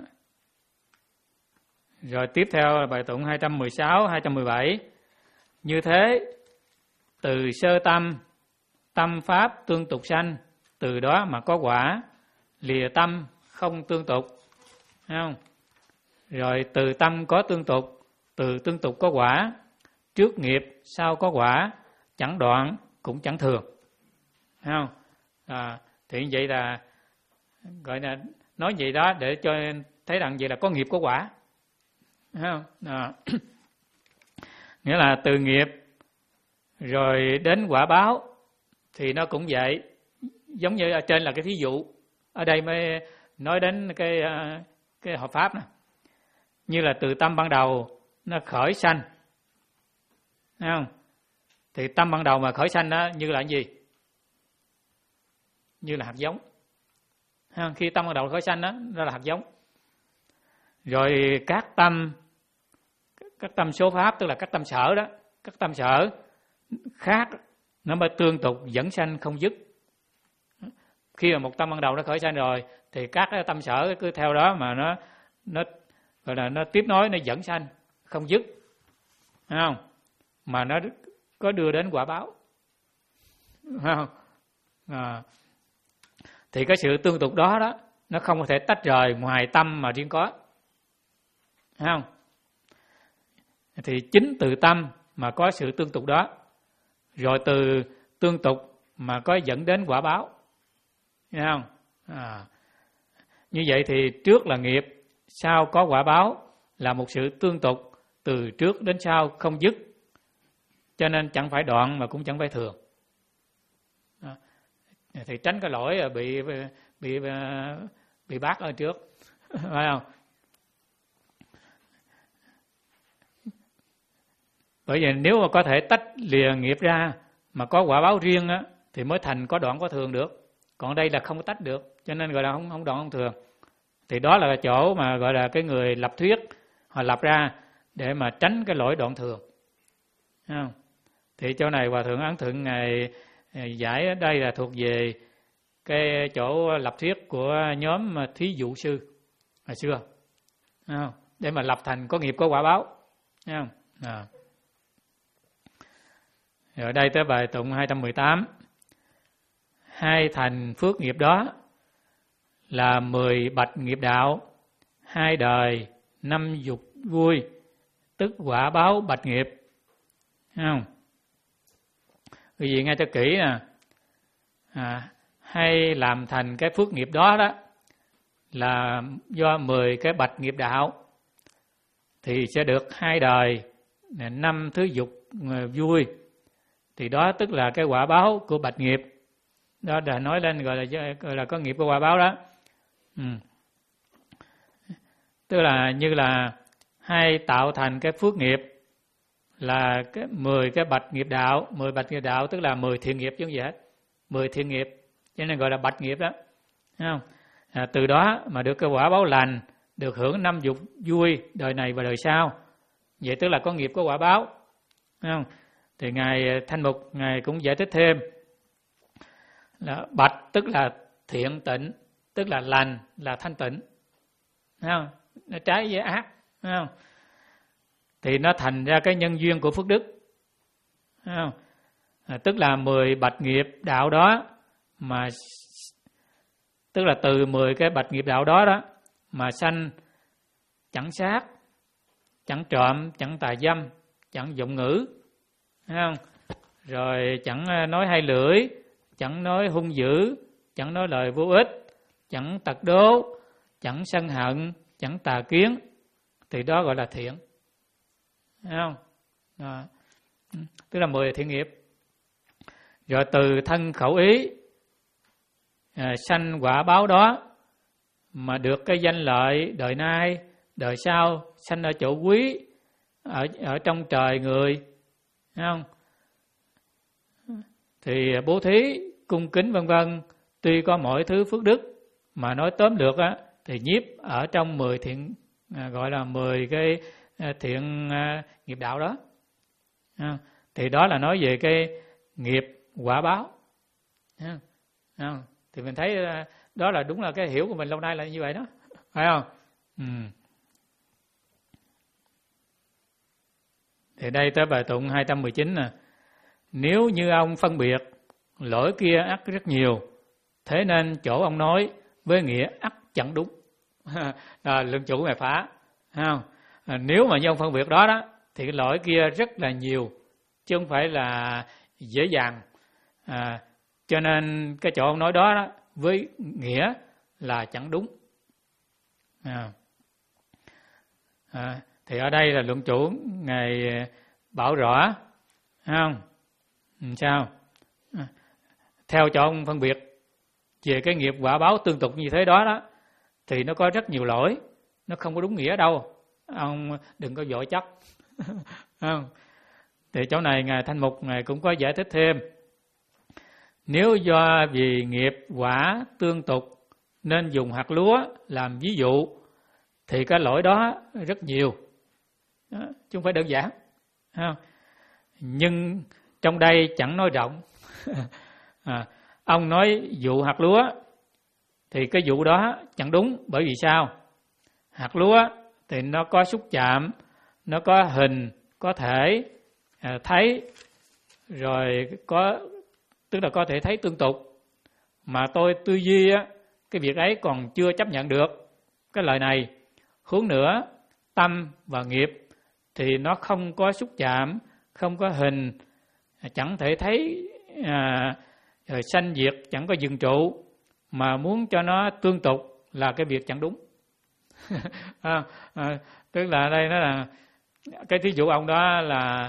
Rồi tiếp theo là bài tụng hai trăm mười sáu, hai trăm mười bảy. Như thế, từ sơ tâm, tâm pháp tương tục sanh, từ đó mà có quả, lìa tâm không tương tục, thấy không? Rồi từ tâm có tương tục, từ tương tục có quả, trước nghiệp sau có quả, chẳng đoạn cũng chẳng thường, thấy không? À, thì vậy là gọi là nói vậy đó để cho thấy rằng vậy là có nghiệp có quả, thấy không? À. Nghĩa là từ nghiệp rồi đến quả báo thì nó cũng vậy, giống như ở trên là cái thí dụ, ở đây mới nói đến cái cái hợp pháp này. Như là từ tâm ban đầu nó khởi sanh, thấy không? Thì tâm ban đầu mà khởi sanh đó như là cái gì? Như là hạt giống. Khi tâm ban đầu khởi sanh đó, đó là hạt giống. Rồi các tâm, các tâm số pháp tức là các tâm sở đó, các tâm sở khác nó mới tương tục dẫn sanh không dứt. khi mà một tâm ban đầu nó khởi sanh rồi thì các cái tâm sở cứ theo đó mà nó nó gọi là nó tiếp nối, nó dẫn sanh không dứt, phải không? Mà nó có đưa đến quả báo, phải không? À, thì cái sự tương tục đó đó nó không có thể tách rời ngoài tâm mà riêng có, phải không? Thì chính từ tâm mà có sự tương tục đó, rồi từ tương tục mà có dẫn đến quả báo, thấy không? À, như vậy thì trước là nghiệp, sau có quả báo, là một sự tương tục từ trước đến sau không dứt, cho nên chẳng phải đoạn mà cũng chẳng phải thường. À, thì tránh cái lỗi bị bị bị, bị bác ở trước, phải không? Bởi vì nếu mà có thể tách lìa nghiệp ra mà có quả báo riêng á, thì mới thành có đoạn có thường được. Còn đây là không có tách được, cho nên gọi là không, không đoạn không thường. Thì đó là chỗ mà gọi là cái người lập thuyết họ lập ra để mà tránh cái lỗi đoạn thường. Không? Thì chỗ này Hòa Thượng Ấn Thượng Ngài giải ở đây là thuộc về cái chỗ lập thuyết của nhóm thí dụ sư hồi xưa. Không? Để mà lập thành có nghiệp có quả báo. Không? À. Rồi đây tới bài tụng hai trăm mười tám. Hai thành phước nghiệp đó là mười bạch nghiệp đạo, hai đời, năm dục vui, tức quả báo bạch nghiệp. Thấy không? Quý vị nghe cho kỹ nè. À, hay làm thành cái phước nghiệp đó đó là do mười cái bạch nghiệp đạo, thì sẽ được hai đời, năm thứ dục vui. Thì đó tức là cái quả báo của bạch nghiệp. Đó là nói lên gọi là gọi là có nghiệp của quả báo đó. Ừ. Tức là như là hay tạo thành cái phước nghiệp là cái mười cái bạch nghiệp đạo, mười bạch nghiệp đạo tức là mười thiện nghiệp chứ không gì hết. mười thiện nghiệp, cho nên gọi là bạch nghiệp đó. Thấy không? À, từ đó mà được cái quả báo lành, được hưởng năm dục vui đời này và đời sau. Vậy tức là có nghiệp có quả báo. Thấy không? Thì Ngài Thanh Mục Ngài cũng giải thích thêm là bạch tức là thiện tịnh, tức là lành, là thanh tịnh. Thấy không? Nó trái với ác. Thấy không? Thì nó thành ra cái nhân duyên của phước đức. Thấy không? À, tức là mười bạch nghiệp đạo đó mà tức là từ mười cái bạch nghiệp đạo đó đó mà sanh chẳng sát, chẳng trộm, chẳng tà dâm, chẳng dụng ngữ, thấy không? Rồi chẳng nói hai lưỡi, chẳng nói hung dữ, chẳng nói lời vô ích, chẳng tật đố, chẳng sân hận, chẳng tà kiến, thì đó gọi là thiện. Thấy không? À, tức là mười thiện nghiệp. Rồi từ thân khẩu ý à, sanh quả báo đó mà được cái danh lợi đời nay, đời sau, sanh ở chỗ quý, ở ở trong trời người, thấy không? Thì bố thí, cung kính vân vân, tuy có mọi thứ phước đức mà nói tóm lược á thì nhiếp ở trong mười thiện à, gọi là mười cái à, thiện à, nghiệp đạo đó. À, thì đó là nói về cái nghiệp quả báo. À, à, thì mình thấy à, đó là đúng là cái hiểu của mình lâu nay là như vậy đó, phải không? Ừ. Thì đây tới bài tụng hai trăm mười chín nè. Nếu như ông phân biệt lỗi kia ắt rất nhiều, thế nên chỗ ông nói với nghĩa ắt chẳng đúng. À, lượng chủ mày phá, không? À, nếu mà như ông phân biệt đó đó thì cái lỗi kia rất là nhiều, chứ không phải là dễ dàng. À, cho nên cái chỗ ông nói đó, đó với nghĩa là chẳng đúng. À, à, thì ở đây là luận chủ ngài bảo rõ, không? Sao? À, theo cho ông phân biệt về cái nghiệp quả báo tương tục như thế đó đó thì nó có rất nhiều lỗi, nó không có đúng nghĩa đâu. Ông đừng có vội chấp. Không? Thì chỗ này ngài Thanh Mục ngài cũng có giải thích thêm. Nếu do vì nghiệp quả tương tục nên dùng hạt lúa làm ví dụ thì cái lỗi đó rất nhiều, đó, chứ không phải đơn giản. Không? Nhưng trong đây chẳng nói rộng. À, ông nói dụ hạt lúa thì cái vụ đó chẳng đúng. Bởi vì sao? Hạt lúa thì nó có xúc chạm, nó có hình, có thể à, thấy, rồi có, tức là có thể thấy tương tục. Mà tôi tư duy á, cái việc ấy còn chưa chấp nhận được cái lời này. Hướng nữa, tâm và nghiệp thì nó không có xúc chạm, không có hình, chẳng thể thấy à, rồi sanh diệt, chẳng có dừng trụ, mà muốn cho nó tương tục là cái việc chẳng đúng. à, à, tức là đây nó là cái thí dụ ông đó là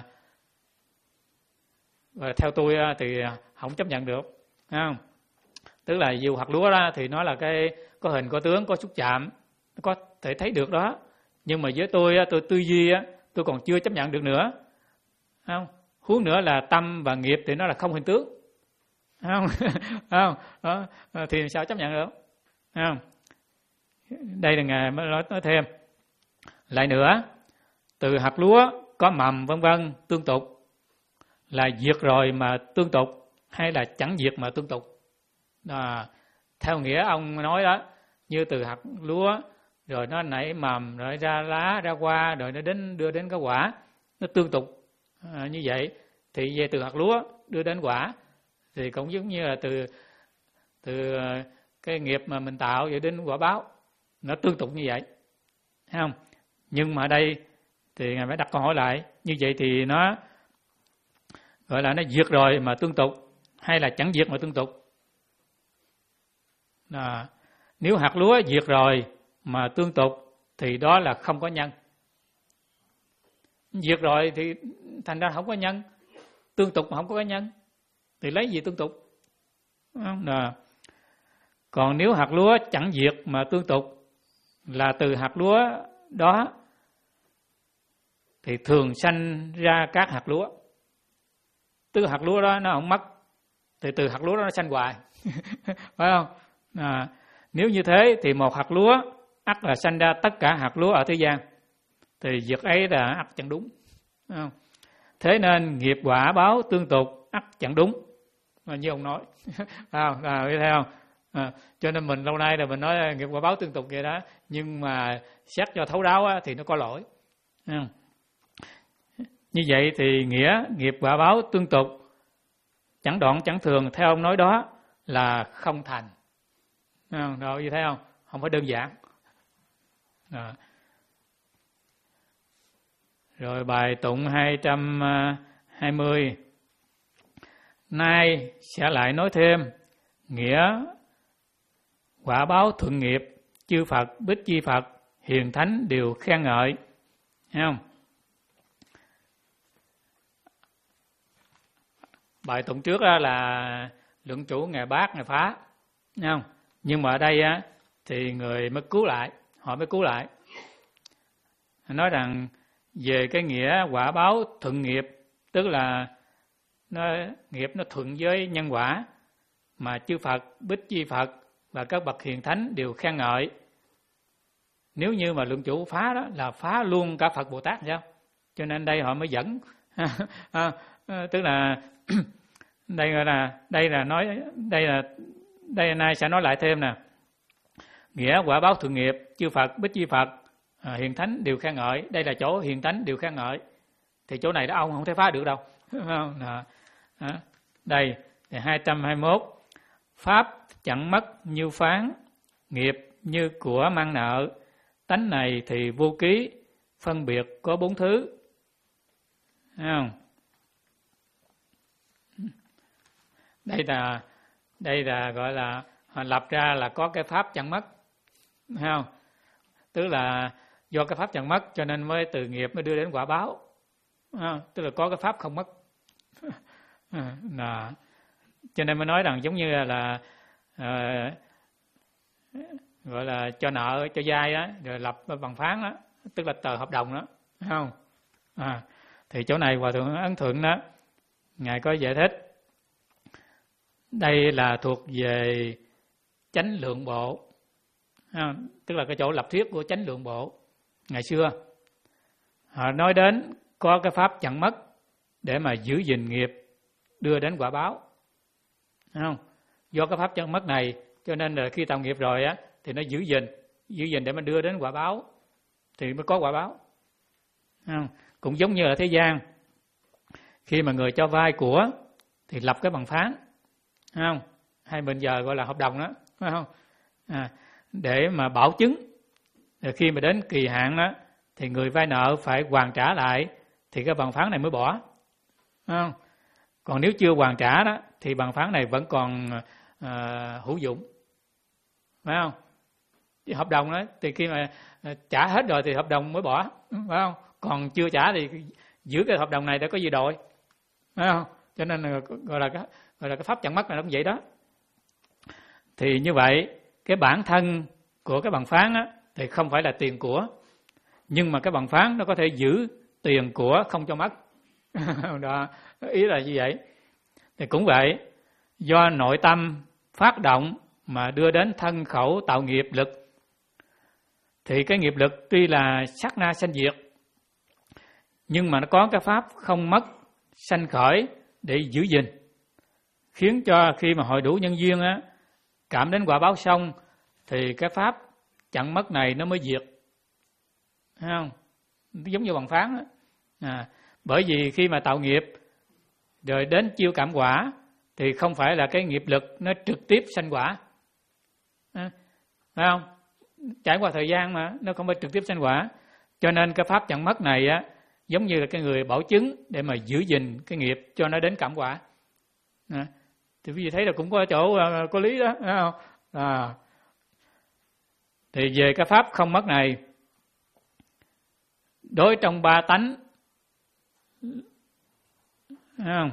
và theo tôi thì không chấp nhận được, không? Tức là dù hạt lúa đó thì nó là cái có hình, có tướng, có xúc chạm, có thể thấy được đó. Nhưng mà với tôi, tôi tư duy tôi còn chưa chấp nhận được nữa, không? Huống nữa là tâm và nghiệp thì nó là không hình tướng, không? không? Đó. Thì sao chấp nhận được, không? Đây là Ngài mới nói, nói thêm. Lại nữa, từ hạt lúa có mầm vân vân tương tục là diệt rồi mà tương tục, hay là chẳng diệt mà tương tục. À, theo nghĩa ông nói đó, như từ hạt lúa rồi nó nảy mầm, rồi ra lá, ra hoa, rồi nó đến đưa đến cái quả, nó tương tục à, như vậy. Thì về từ hạt lúa đưa đến quả thì cũng giống như là từ từ cái nghiệp mà mình tạo vậy đến quả báo, nó tương tục như vậy, thấy không? Nhưng mà ở đây thì Ngài phải đặt câu hỏi lại, như vậy thì nó gọi là nó diệt rồi mà tương tục, hay là chẳng diệt mà tương tục? À, nếu hạt lúa diệt rồi mà tương tục thì đó là không có nhân. Diệt rồi thì thành ra không có nhân, tương tục mà không có cái nhân thì lấy gì tương tục? À, còn nếu hạt lúa chẳng diệt mà tương tục là từ hạt lúa đó thì thường sanh ra các hạt lúa. Tức hạt lúa đó nó không mất thì từ hạt lúa đó nó sanh hoài. Phải không? À, nếu như thế thì một hạt lúa ắt là sanh ra tất cả hạt lúa ở thế gian, thì việc ấy là ắt chẳng đúng. Không? Thế nên nghiệp quả báo tương tục ắt chẳng đúng, mà như ông nói. À, à, thấy không? À, cho nên mình lâu nay là mình nói nghiệp quả báo tương tục vậy đó, nhưng mà xét cho thấu đáo á, thì nó có lỗi. À, như vậy thì nghĩa nghiệp quả báo tương tục chẳng đoạn chẳng thường, theo ông nói đó là không thành. À, rồi như thấy không? Không phải đơn giản. À. Rồi bài tụng hai trăm hai mươi. Nay sẽ lại nói thêm nghĩa quả báo thuận nghiệp, chư Phật, Bích Chi Phật, hiền thánh đều khen ngợi. Thấy không? Bài tụng trước là luận chủ Ngài Bác, Ngài Phá. Thấy không? Nhưng mà ở đây á, thì người mới cứu lại, họ mới cứu lại. Nói rằng về cái nghĩa quả báo thuận nghiệp, tức là nó, nghiệp nó thuận với nhân quả, mà chư Phật, Bích Chi Phật và các bậc hiền thánh đều khen ngợi. Nếu như mà luận chủ phá đó là phá luôn cả Phật Bồ Tát sao? Cho nên đây họ mới dẫn. à, tức là đây là đây là nói đây là đây nay sẽ nói lại thêm nè. Nghĩa quả báo thuận nghiệp, chư Phật, Bích Chi Phật, à, hiền thánh đều khen ngợi. Đây là chỗ hiền thánh đều khen ngợi. Thì chỗ này đó ông không thể phá được đâu. à, à, đây thì hai trăm hai mươi mốt. Pháp chẳng mất như phán, nghiệp như của mang nợ, tánh này thì vô ký, phân biệt có bốn thứ. Thấy không? Đây là đây là gọi là họ lập ra là có cái pháp chẳng mất. Thấy không? Tức là do cái pháp chẳng mất cho nên mới từ nghiệp mới đưa đến quả báo. À, tức là có cái pháp không mất. À, cho nên mới nói rằng giống như là à, gọi là cho nợ cho vay á, rồi lập bằng phán á, tức là tờ hợp đồng đó, thấy không? À, thì chỗ này Hòa Thượng Ấn Thượng đó Ngài có giải thích. Đây là thuộc về chánh lượng bộ, à, tức là cái chỗ lập thuyết của chánh lượng bộ ngày xưa. Họ nói đến có cái pháp chẳng mất để mà giữ gìn nghiệp đưa đến quả báo, thấy không? Do cái pháp chẳng mất này cho nên là khi tạo nghiệp rồi á thì nó giữ gìn, giữ gìn để mà đưa đến quả báo thì mới có quả báo. Không? Cũng giống như là thế gian, khi mà người cho vay của thì lập cái bằng phán, không? Hay bây giờ gọi là hợp đồng đó, phải không? À, để mà bảo chứng, rồi khi mà đến kỳ hạn đó thì người vay nợ phải hoàn trả lại thì cái bằng phán này mới bỏ, phải không? Còn nếu chưa hoàn trả đó thì bằng phán này vẫn còn à, hữu dụng, phải không? Cái hợp đồng đó thì khi mà trả hết rồi thì hợp đồng mới bỏ, phải không? Còn chưa trả thì giữ cái hợp đồng này để có gì đổi, phải không? Cho nên là gọi là cái gọi là cái pháp chặn mất là nó cũng vậy đó. Thì như vậy cái bản thân của cái bằng phán á thì không phải là tiền của, nhưng mà cái bằng phán nó có thể giữ tiền của không cho mất. Đó, ý là như vậy. Thì cũng vậy, do nội tâm phát động mà đưa đến thân khẩu tạo nghiệp lực, thì cái nghiệp lực tuy là sát na sanh diệt, nhưng mà nó có cái pháp không mất sanh khởi để giữ gìn, khiến cho khi mà hội đủ nhân duyên á, cảm đến quả báo xong thì cái pháp chặn mất này nó mới diệt, thấy không? Giống như bằng phán á. À, bởi vì khi mà tạo nghiệp rồi đến chiêu cảm quả thì không phải là cái nghiệp lực nó trực tiếp sanh quả, à, phải không? Trải qua thời gian mà nó không phải trực tiếp sanh quả, cho nên cái pháp chặn mất này á giống như là cái người bảo chứng để mà giữ gìn cái nghiệp cho nó đến cảm quả. À, thì quý vị thấy là cũng có chỗ uh, có lý đó, phải không? À, thì về cái pháp không mất này, đối trong ba tánh, phải không?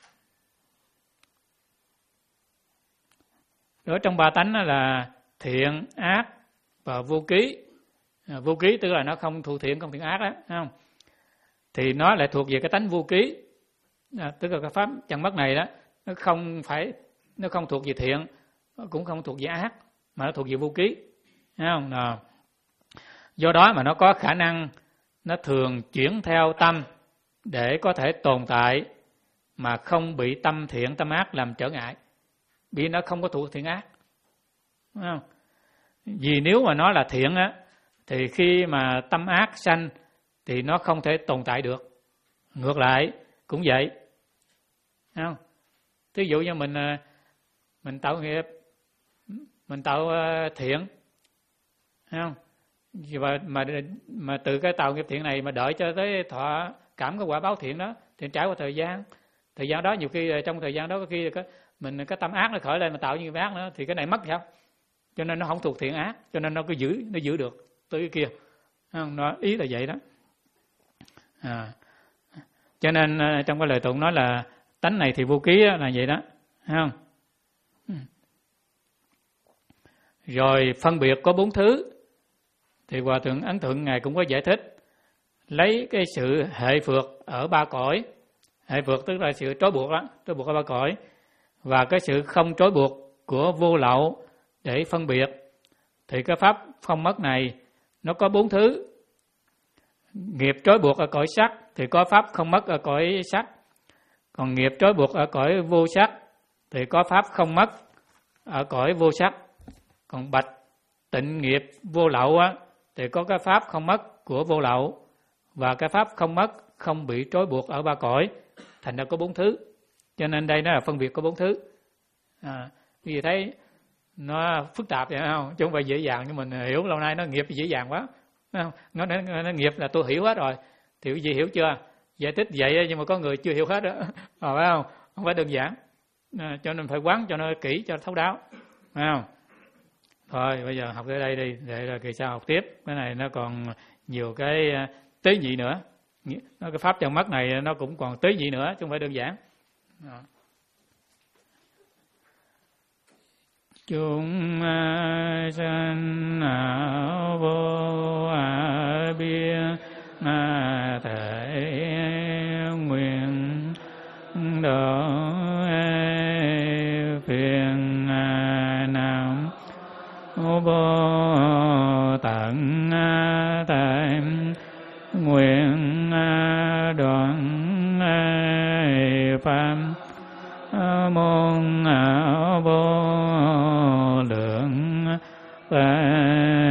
Đối trong ba tánh là thiện, ác và vô ký. À, vô ký tức là nó không thuộc thiện, không thiện ác đó, phải không? Thì nó lại thuộc về cái tánh vô ký. À, tức là cái pháp chặn mất này đó, nó không phải, nó không thuộc về thiện, nó cũng không thuộc về ác, mà nó thuộc về vô ký, thấy không? Nào. Do đó mà nó có khả năng nó thường chuyển theo tâm để có thể tồn tại mà không bị tâm thiện tâm ác làm trở ngại, vì nó không có thuộc thiện ác, thấy không? Vì nếu mà nó là thiện á thì khi mà tâm ác sanh thì nó không thể tồn tại được. Ngược lại cũng vậy, thấy không? Thí dụ như mình mình tạo nghiệp, mình tạo thiện, thấy không? Và mà mà từ cái tạo nghiệp thiện này mà đợi cho tới thọ cảm cái quả báo thiện đó thì trải qua thời gian, thời gian đó nhiều khi trong thời gian đó có khi cái mình cái tâm ác nó khởi lên mà tạo như ác nữa thì cái này mất sao? Cho nên nó không thuộc thiện ác, cho nên nó cứ giữ, nó giữ được tới cái kia, không? Nó ý là vậy đó. À, cho nên trong cái lời tụng nói là tánh này thì vô ký là vậy đó, thấy không? Rồi phân biệt có bốn thứ, thì Hòa Thượng Ấn Thuận Ngài cũng có giải thích, lấy cái sự hệ phược ở ba cõi, hệ phược tức là sự trói buộc đó, trói buộc ở ba cõi, và cái sự không trói buộc của vô lậu để phân biệt, thì cái pháp không mất này nó có bốn thứ. Nghiệp trói buộc ở cõi sắc thì có pháp không mất ở cõi sắc, còn nghiệp trói buộc ở cõi vô sắc thì có pháp không mất ở cõi vô sắc. Còn bạch tịnh nghiệp vô lậu á thì có cái pháp không mất của vô lậu, và cái pháp không mất không bị trói buộc ở ba cõi, thành ra có bốn thứ. Cho nên đây nó là phân biệt có bốn thứ. À, vì thấy nó phức tạp vậy không? Chứ không phải dễ dàng, nhưng mình hiểu lâu nay nó nghiệp dễ dàng quá. Nó, nó, nó, nó nghiệp là tôi hiểu hết rồi. Thì quý vị hiểu chưa? Giải thích vậy nhưng mà có người chưa hiểu hết đó. À, phải không? Không phải đơn giản. À, cho nên phải quán cho nó kỹ, cho nó thấu đáo. Phải không? Thôi bây giờ học tới đây đi, để là kỳ sau học tiếp. Cái này nó còn nhiều cái tế nhị nữa. Nó cái pháp chân mắt này nó cũng còn tế nhị nữa, chứ không phải đơn giản. Đó. Chúng sanh vô biên thể nguyện độ phiền não vô tận tại nguyện đoạn pháp môn vô lượng Phật